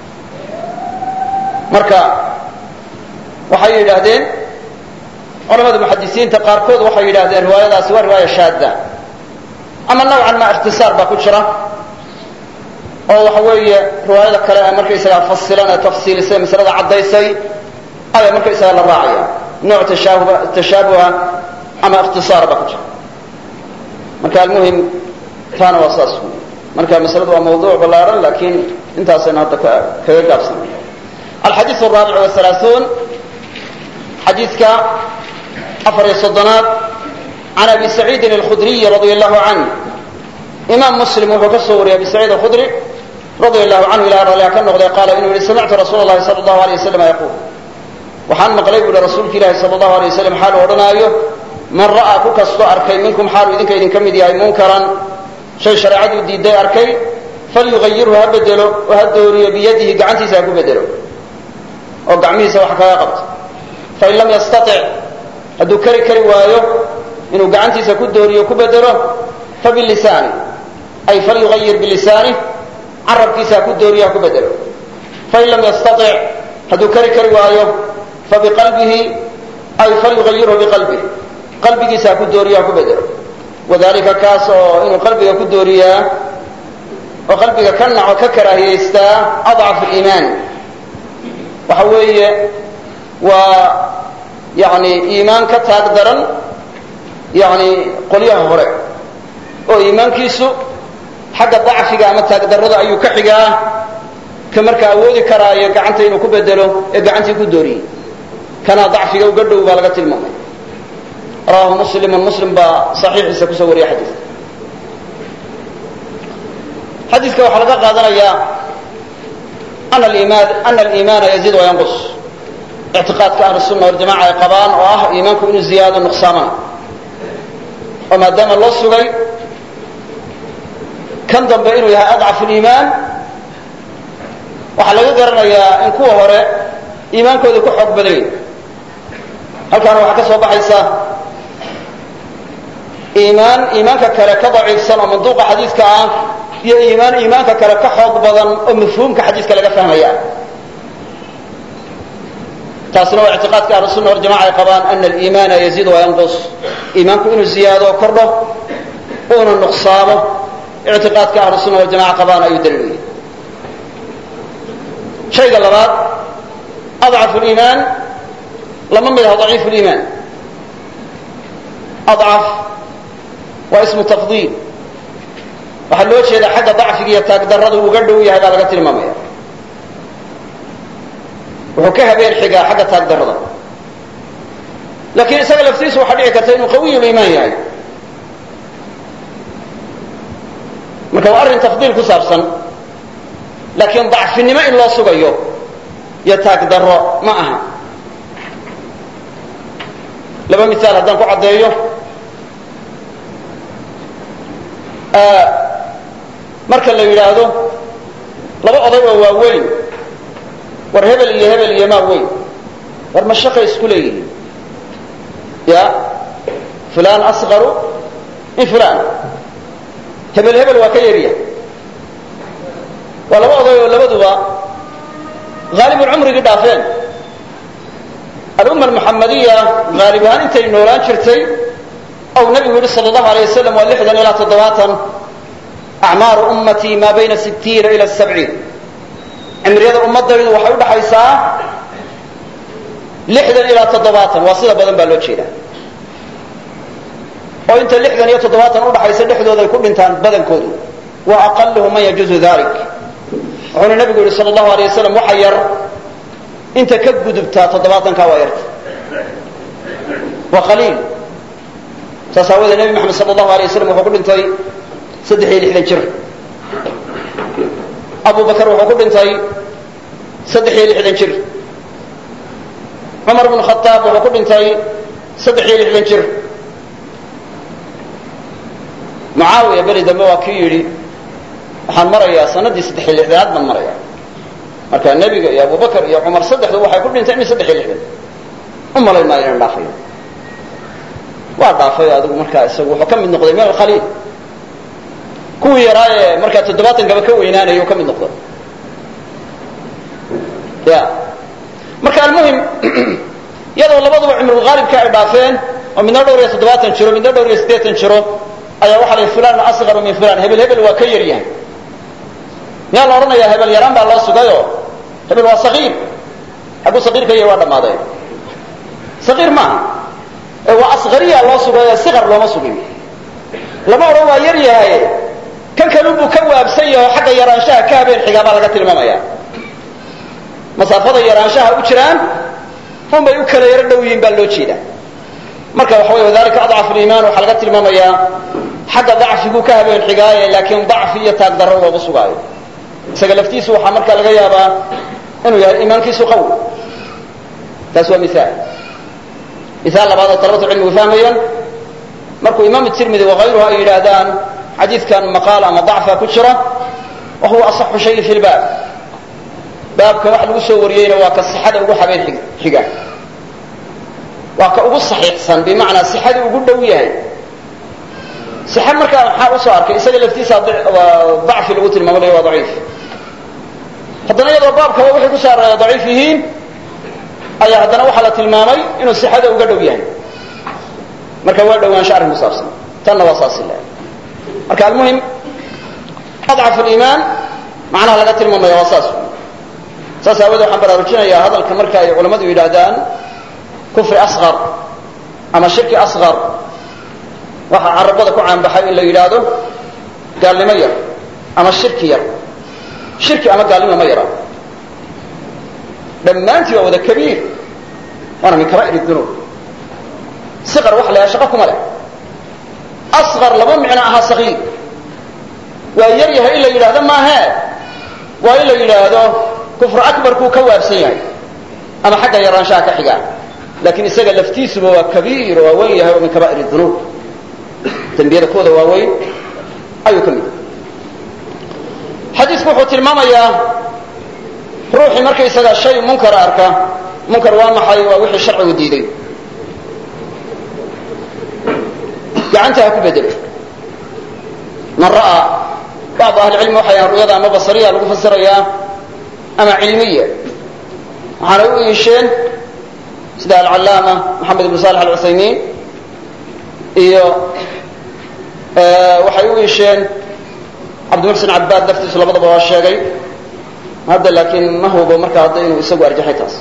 marka waxay yidhaahdeen culamada muxadisiinta qaarkood waxay yidhahdeen riwaayadaasi waa riwaaya shaadda ama nawcan ma ikhtisaar baa ku jira oo waxa weeye riwaayada kale ee markaysagaa fasilan ee tafsiilisay masalada caddaysay ayaa markaysagaa la raacaya nooc tashaabuha tashaabuha ama ikhtisaar baa ku jira marka almuhim taana waa saas marka masaladu waa mawduuc ballaaran laakiin intaasaynu hadda kaga gaabsanay alxadiiث الraabic والثalaaثuun xadiidka afar iyo soddonaad can abi saciidin اlkhudriyi radia allahu canh imaam muslim wuxuu ka soo wariyey abi saciid alkhudri radia allahu canhu ilah ralliha ka noqday qaala inuu yihi samictu rasuula اllahi salى اllahu alيه waslm yaquul waxaan maqlay bu hi rasuulka ilaahi salى اllahu alيه waslm xaalu odhanaayo man ra'aa ku kastoo arkay minkum xaalu idinka idinka mid yahay munkaran shay shareecaduu diiday arkay falyugayirhu ha bedelo oo ha dooriyo biyadihi gacantiisa ha ku bedelo oo gacmihiisa wax kaga qabto fain lam yastatic hadduu kari kari waayo inuu gacantiisa ku dooriyo ku bedelo fabilisaani ay falyugayir bilisaani carabkiisa ha ku dooriyo ha ku bedelo fain lam yastatic hadduu kari kari waayo fabiqalbihi ay falyugayirhu biqalbihi qalbigiisa ha ku dooriyo ha ku bedelo wadalika kaas oo inuu qalbiga ku dooriyaa oo qalbiga ka naco ka karaahiyaystaa adcafu liimaan waxa weeye waa yani iimaan ka taag daran yani qolyaha hore oo iimaankiisu xagga dacfiga ama taagdarrada ayuu ka xigaa ka markaa awoodi karaayo gacanta inuu ku bedelo ee gacantii ku dooriyey kana dacfiga uga dhow baa laga tilmaamay rawahu muslim muslim baa saxiixiisa kusoo wariyay xadiidka xadiidka waxaa laga qaadanayaa ana aliimaan ana aliimaana yaziid wayanqus ictiqaadka ahlu sunna waljamaca ay qabaan oo ah iimaanku inuu ziyaado nuqsaamana oo maadaama loo sugay kan dambe inuu yahay adcafu liimaan waxaa laga garanayaa in kuwa hore iimaankooda ku xoog badan yahy halkaana waxaa ka soo baxaysa iimaan iimaanka kale ka daciifsan oo manduuqa xadiidka ah iyo iimaan iimaanka kale ka xoog badan oo mafhuumka xadiidka laga fahmaya taasna waa ictiqaadka ahlu sunna waljamaca ay qabaan ana aliimaana yaziid wayanqus iimaanku inuu ziyaado o kordho uuna nuqsaamo ictiqaadka ahlu sunna waljamaca qabaan ayuu daliiliyey shayga labaad adcafu liimaan lama mid aha daciifu liimaan adcaf waa ismu tafdiil waxaa loo jeedaa xagga dacfiga iyo taagdarradu uga dhow yahay baa laga tilmaamaya wuxuu ka habeen xigaa xagga taagdarrada laakiin isaga laftiisu waxaa dhici karta inuu qawiyuliimaan yahay marka waa arrin tafdiil ku saabsan laakiin dacfinimo in loo sugayo iyo taagdarro ma aha laba miaal haddaan ku caddeeyo marka la yidhaahdo laba oday oo waaweyn war hebel iyo hebel iyo maa weyn war ma shaqay isku leeyihiin ya fulan asqaru min fulan hebel hebel waa ka yarya waa laba oday oo labaduba غالب العمر قدافين الأمة المحمدية غالبها أنت النوران شرتي أو نبي صلى الله عليه وسلم واللحدا إلى تضواتا أعمار أمتي ما بين ستين إلى السبعين عمر يد الأمة داود وحيود حيسا لحدا إلى تضواتا واصلة بدن بالوشينا وإنت لحدا إلى تضواتا أولا حيسا لحدا ذا يكون انتان بدن كودو وأقله ما يجوز ذلك وعن النبي صلى الله عليه وسلم وحير انت كقدبتا تضواتا كوايرت وقليل تساوي النبي محمد صلى الله عليه وسلم وحكول انتي سدحي لحدا جر أبو بكر وحكول انتي سدحي لحدا جر عمر بن الخطاب وحكول انتي سدحي لحدا جر معاوية بري دموا كيري waxaan marayaa sanadii saddex iyo lixdan baan marayaa marka nabiga iyo Abu Bakar iyo Umar saddexdu waxay ku dhinteen in saddex iyo lixdan umalay ma inaan dhaafay waa dhaafay adigu marka isagu wuxuu ka mid noqday meel khaliil kuwii yaraaye marka toddobaatan gaba ka weynaanayo ka mid noqday ya marka almuhim yadoo labaduba cumru gaalibka ay dhaafeen oo midna dhowr iyo toddobaatan jiro midna dhowr iyo siddeetan jiro ayaa waxa la fulaan asghar min fulaan hebel hebel waa ka yaryahay yaa la oranayaa hebel yaraan baa loo sugayo hebel waa sagiir abu sagiir ka yahay waa dhamaaday sagiir ma ee waa asghariya loo sugayo sigar looma sugin lama oran waa yar yahay kan kale uu ka waabsan yahay xagga yaraanshaha ka habeen xigaaba laga tilmaamaya masaafada yaraanshaha u jiraan hum bay u kala yar dhow yihiin baa loo jeeda marka waxa weeye wadaalika adaf al-iimaan waxa laga tilmaamaya xagga dacfigu ka habeen xigaaya laakiin dacfi iyo taag darro looga sugaayo isaga laftiisu waxa marka laga yaabaa inuu yahay iimaankiisu qawi taas waa misaal misaal labaad talabatu cilmi fahmayan markuu imaam at-Tirmidhi wa ghayruhu ay yiraahdaan xadiidkan maqaal ama dacfa ku jira wa huwa asahhu shay fi al-baab baabka wax lagu soo wariyayna waa ka sixada ugu habeen xiga waa ka ugu saxiixsan bimaana sixada ugu dhow yahay sixad marka waxa uu soo arkay isaga laftiisa dacfi lagu tilmaamayo waa daciif haddana iyadoo baabka waxa ku saaray daciif yihiin ayaa haddana waxa la tilmaamay inuu sixada uga dhow yahay marka waa dhawaan sharx musaafsan tanna waa saasila marka almuhim adaf al-iimaan macnaha laga tilmaamayo waa saas saas awada waxaan baraarujinayaa hadalka marka ay culimadu yiraahdaan kufri asghar ama shirki asghar waxa carabada ku caan baxay in la yiraahdo gaalnimo yar ama shirki yar shirki ama gaalnimo ma yara dhammaantii waa wada kabiir wana min kaba'ir ad-dunub sigar wax la shaqo kuma leh asghar laba macna aha sagiir waa yar yahay in la yiraahdo ma aha waa in la yiraahdo kufr akbar ku ka waabsan yahay ama xagga yaraanshaha ka xiga laakiin isaga laftiisuba waa kabiir waa weyn yahay min kaba'ir ad-dunub tanbiyada kooda waa weyn ayuu kamid xadiisku wuxuu tilmaamayaa ruuxi markay isaga shay munkar arka munkar waa maxay waa wixii sharcigu diiday gacanta ku bedel man ra'a بعض أهل العلم وحيا رؤيا أما بصرية لو فسريا أما علمية على أي شيء سيد العلامة محمد بن صالح العثيمين إيه أه وحيوي شيء عبد المحسن عباد دفتر سلامة أبو الشاقي هذا لكن ما هو بمركة عضين ويسوي أرجحي تاس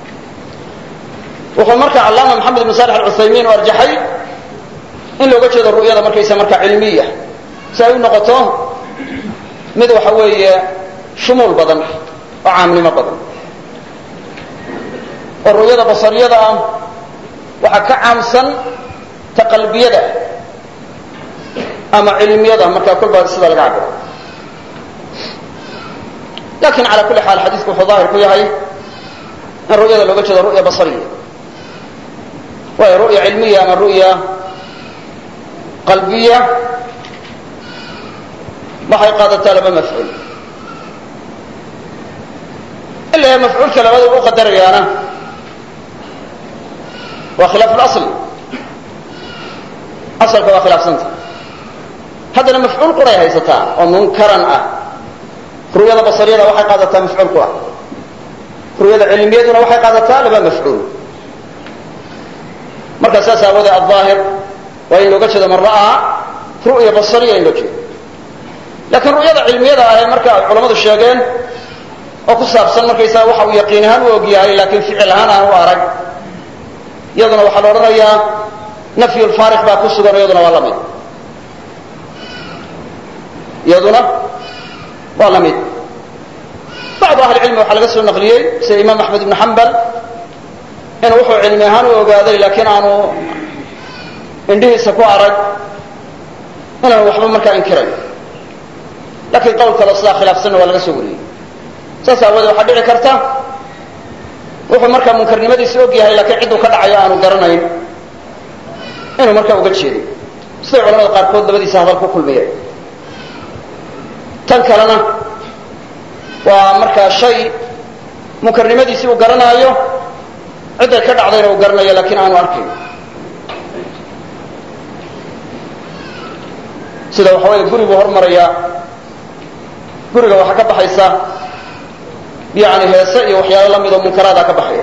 وهو مركة علامة محمد بن صالح العثيمين وأرجحي إن لو قلت الرؤيا هذا مركة يسمى مركة علمية سأقول نقطه mid waxa weeye shumul badan oo caamnimo badan oo ru'yada basariyada ah waxa ka caamsan taqalbiyada ama cilmiyada marka kulba sida laga cabiro laakiin ala kulli xaal xadiisku wuxuu daahir ku yahay in ru'yada looga jeedo ru'ya basariya waa ru'ya cilmiya ama ru'ya qalbiya waxay qaadataa laba mafcuul ilaa mafcuulka labada uu qadarayaana waa khilaaf al-asl asalka waa khilaafsanta haddana mafcuul quray haysataa oo munkaran ah ru'yada basariyada waxay qaadataa mafcuul qura ru'yada cilmiyaduna waxay qaadataa laba mafcuul marka saas aawoodee alظaahir waa in looga jeedo man ra'aa ru'ya basariya in loo jeedo laakiin ru'yada cilmiyada ah ee marka ay culammadu sheegeen oo ku saabsan markaysaga waxa uu yaqiin ahaan u og yahay laakiin ficil ahaan aan u arag iyaduna waxaa la odhanayaa nafyu lfaariq baa ku sugan iyaduna waa la mid iyaduna waa la mid bacdu ahli cilmi waxaa laga soo naqliyey sida imaam axmed ibnu xambal inuu wuxuu cilmi ahaan u ogaaday laakiin aanu indhihiisa ku arag inaanu waxba markaa inkirayn laakiin qowl kaleo sidaa khilaafsanna waa laga soo wariyey saas aawoodee waxaa dhici karta wuxuu markaa munkarnimadiisa og yahay laakiin cidduu ka dhacayo aanu garanayn inuu markaa uga jeeday siday culamada qaarkood labadiisa hadal ku kulmiyeen tan kalena waa markaa shay munkarnimadiisii uu garanaayo cidday ka dhacdayna uu garanayo laakiin aanu arkayn sida waxa weeye guri buu hormarayaa guriga waxaa ka baxaysa yani heese iyo waxyaalo la midoo munkaraada ka baxaya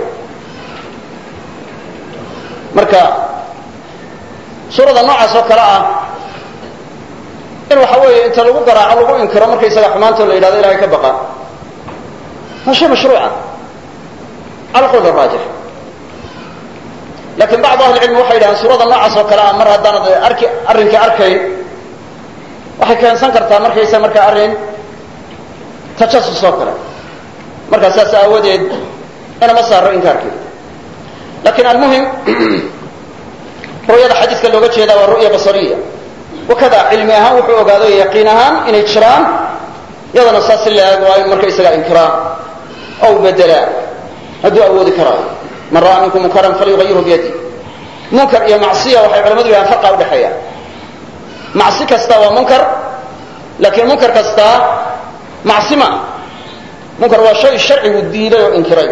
marka suurada noocaas oo kale ah in waxa weeye inta lagu garaaco lagu inkiro markaysaga xumaantoo la yidhahdo ilahay ka baqa waa shay mashruuca cala qowl raajix laakiin bacdu ahli cilmi waxay yidhahdeen suurada noocaas oo kale ah mar haddaanad arki arrinkii arkayn waxay keensan kartaa markaysa marka arrin tajasus oo kale markaa saas aawadeed inama saaro inkaarkeeda lakiin almuhim ru'yada xadiiska looga jeedaa waa ru'ya basariya wakada cilmi ahaan wuxuu ogaado yaqiin ahaan inay jiraan yadana saas si la eeg waa in markaysaga inkiraa ow bedelaa hadduu awoodi karaayo man ra'aa minkum munkaran falyugayirhu biyadi munkar iyo macsiya waxay culamadu yahaan farqa udhexeeya macsi kasta waa munkar laakiin munkar kastaa macsi ma munkar waa shay sharcigu diiday oo inkiray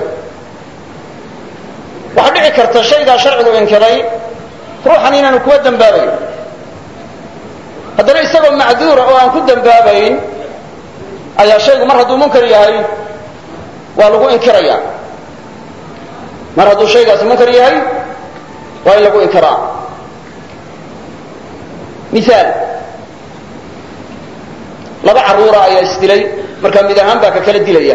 waxaa dhici karta shaygaa sharcigu inkiray ruuxan inaanu kuwa dembaabayn haddana isagoo macduura oo aan ku dembaabayn ayaa shaygu mar hadduu munkar yahay waa lagu inkiraya mar hadduu shaygaasi munkar yahay waa in lagu inkiraa miaal laba carruura ayaa isdilay markaa mid ahaan baa ka kala dilaya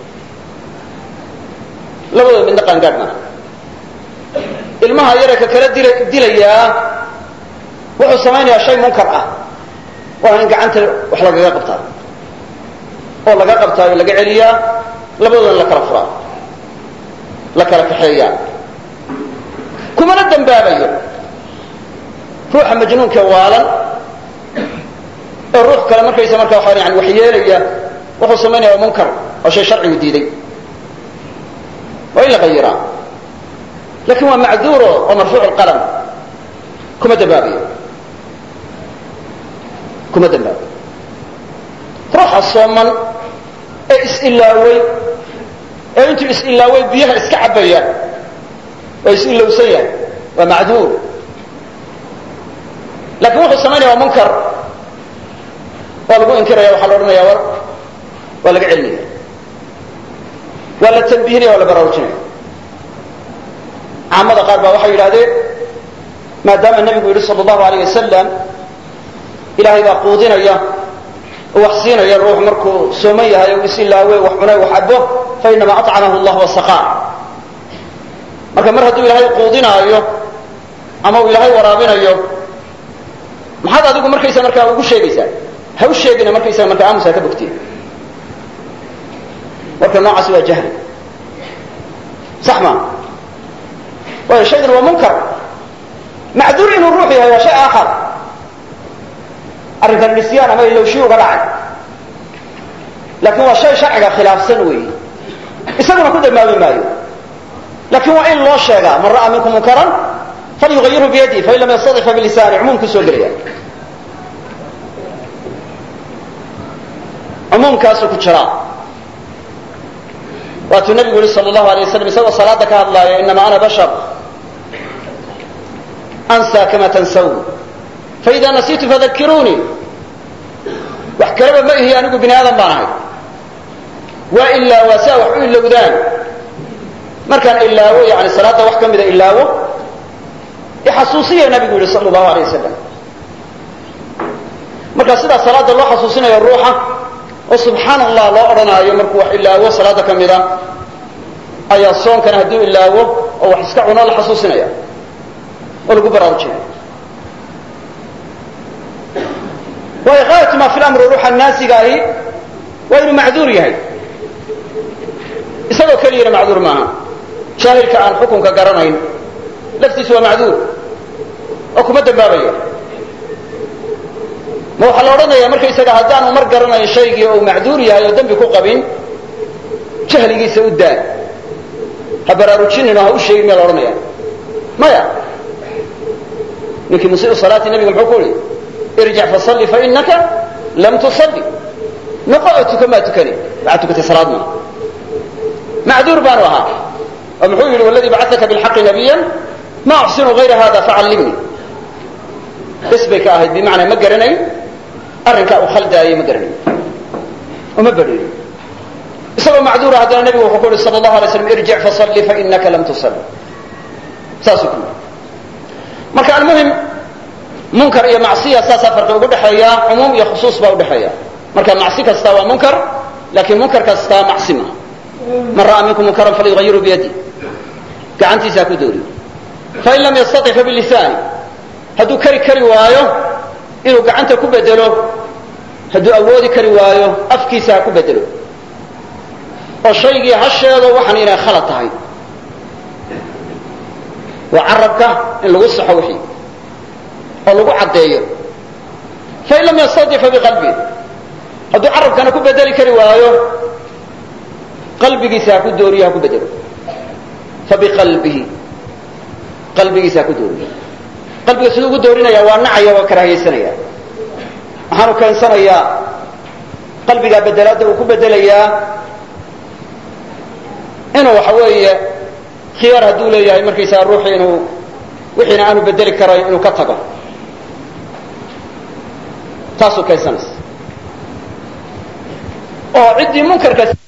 labadooda midna qaangaadh maaha ilmaha yare ka kala dila dilayaa wuxuu samaynayaa shay munkar ah waa in gacanta wax lagaga qabtaa oo laga qabtaa oo laga celiyaa labadoodana la kala furaa la kala kaxeeyaa kumana dembaabayo ruuxa majnuunka waalan ee ruux kale markaysa markaa waxaa yani wax yeelaya wuxuu samaynaya waa munkar oo shay sharcigu diiday waa in la qayiraa lakin waa macduuro oo marfuuc lqalam kuma dembaabayo kuma dembaabayo ruuxa sooman ee is-ilaawey ee intuu is-ilaawey biyaha iska cabaya waa is-ilowsan yahay waa macduur lakin wuxuu samaynaya waa munkar waa lagu inkiraya waxaa la odhanaya war waa laga celinaya waa la tanbihinaya waa la baraarujinaya caamada qaar baa waxay yidhahdeen maadaama nebigu yidhi sala allahu alayh wasalam ilaahay baa quudinaya oo wax siinaya ruux markuu sooman yahay o is-ilaawe wax cunay wax cabo fa inamaa acamahu allah wasaqaa marka mar hadduu ilaahay quudinaayo ama uu ilaahay waraabinayo maxaad adigu markaysa markaa ugu sheegaysaa ha u sheegina markaysaga markaa aamusa ka bogtiin warka noocaasi waa jahli sax maa waayo shaygan waa munkar macduur inuu ruux yahay waa shay aakhar arrinkan nisyaan ama ilowshi uga dhacay laakiin waa shay sharciga khilaafsan weeye isaguna ku dambaabi maayo laakiin waa in loo sheegaa man ra'aa minkum munkaran falyugayirhu biyadihi fain lam yastadic fa bilisaani cumuumku soo gelaya cumuumkaasuu ku jiraa waatuu nabigu yihi sal allahu alay waslam isagoo salaada ka hadlaaya inamaa ana bashar ansaa kama tansawn faida nasiitu fadakiruunii wax kaleba ma ihi anigu bini aadam baan ahay waa ilaa waa saa wax u ilowdaan markaan ilaawo yani salaada wax ka mida ilaawo ixasuusiya nabigu yihi sala allahu alayh wasalam marka sidaa salaada loo xasuusinayo ruuxa oo subxaan allah loo odhanaayo markuu wax ilaawo salaada ka mida ayaa soonkana hadduu ilaawo oo wax iska cuno la xasuusinaya oo lagu baraarujinaya waayo gaayatu maa fi lamri ruuxa naasiga ahi waa inuu macduur yahay isagoo keliyana macduur maaha jaahilka aan xukunka garanayn laftiisu waa macduur oo kuma dambaabayo ma waxaa la odhanaya markaysaga haddaanu mar garanayn shaygii oo uu macduur yahay oo dembi ku qabin jahligiisa u daa ha baraarujinin oo ha u sheegin miyaa la odhanaya maya ninkii musiiu salaati nabiga muxuu ku yihi irjic fasalli fainaka lam tusalli noqo oo tuka maa tukani waxaad tukatay salaad ma macduur baanu ahaa oo muxuu yidhi waladii bacataka bilxaqi nabiyan ma axsinu hayra hada facallimnii bes bay ka ahayd bimacnaa ma garanayn arrinkaa uu khaldaayay ma garanayn oo ma badheerin isagoo macduura haddana nabigu wuxuu ku yihi sala allahu alay slam irjic fasalli fainaka lam tusalli saasuu ku yidhi marka almuhim munkar iyo macsiya saasaa farqi ugu dhexeeya cumuum iyo khusuus baa udhexeeya marka macsi kasta waa munkar laakiin munkar kasta macsi ma man ra'aa minkum munkaran falyughayiru biyadi gacantiisa ha ku dooriyo fain lam yastaطic fabilisaani hadduu kari kari waayo inuu gacanta ku bedelo hadduu awoodi kari waayo afkiisa ha ku bedelo oo shaygii ha sheego waxan inay khalad tahay waa carabka in lagu saxo wixii oo lagu caddeeyo fain lam yastaطic fabiqalbi hadduu carabkana ku bedeli kari waayo qalbigiisa ha ku dooriyo ha ku bedelo fabiqalbihi qalbigiisa ha ku dooriyo qalbiga siduu ugu doorinaya waa nacaya waa karaahiyaysanaya waxaanu keensanayaa qalbigaa bedelaadda uu ku bedelayaa inuu waxa weeye khiyaar hadduu leeyahay markaysaga ruuxi inuu wixiina aanu bedeli karayn inuu ka tago taasuu keensanaysa oo ciddii munkarka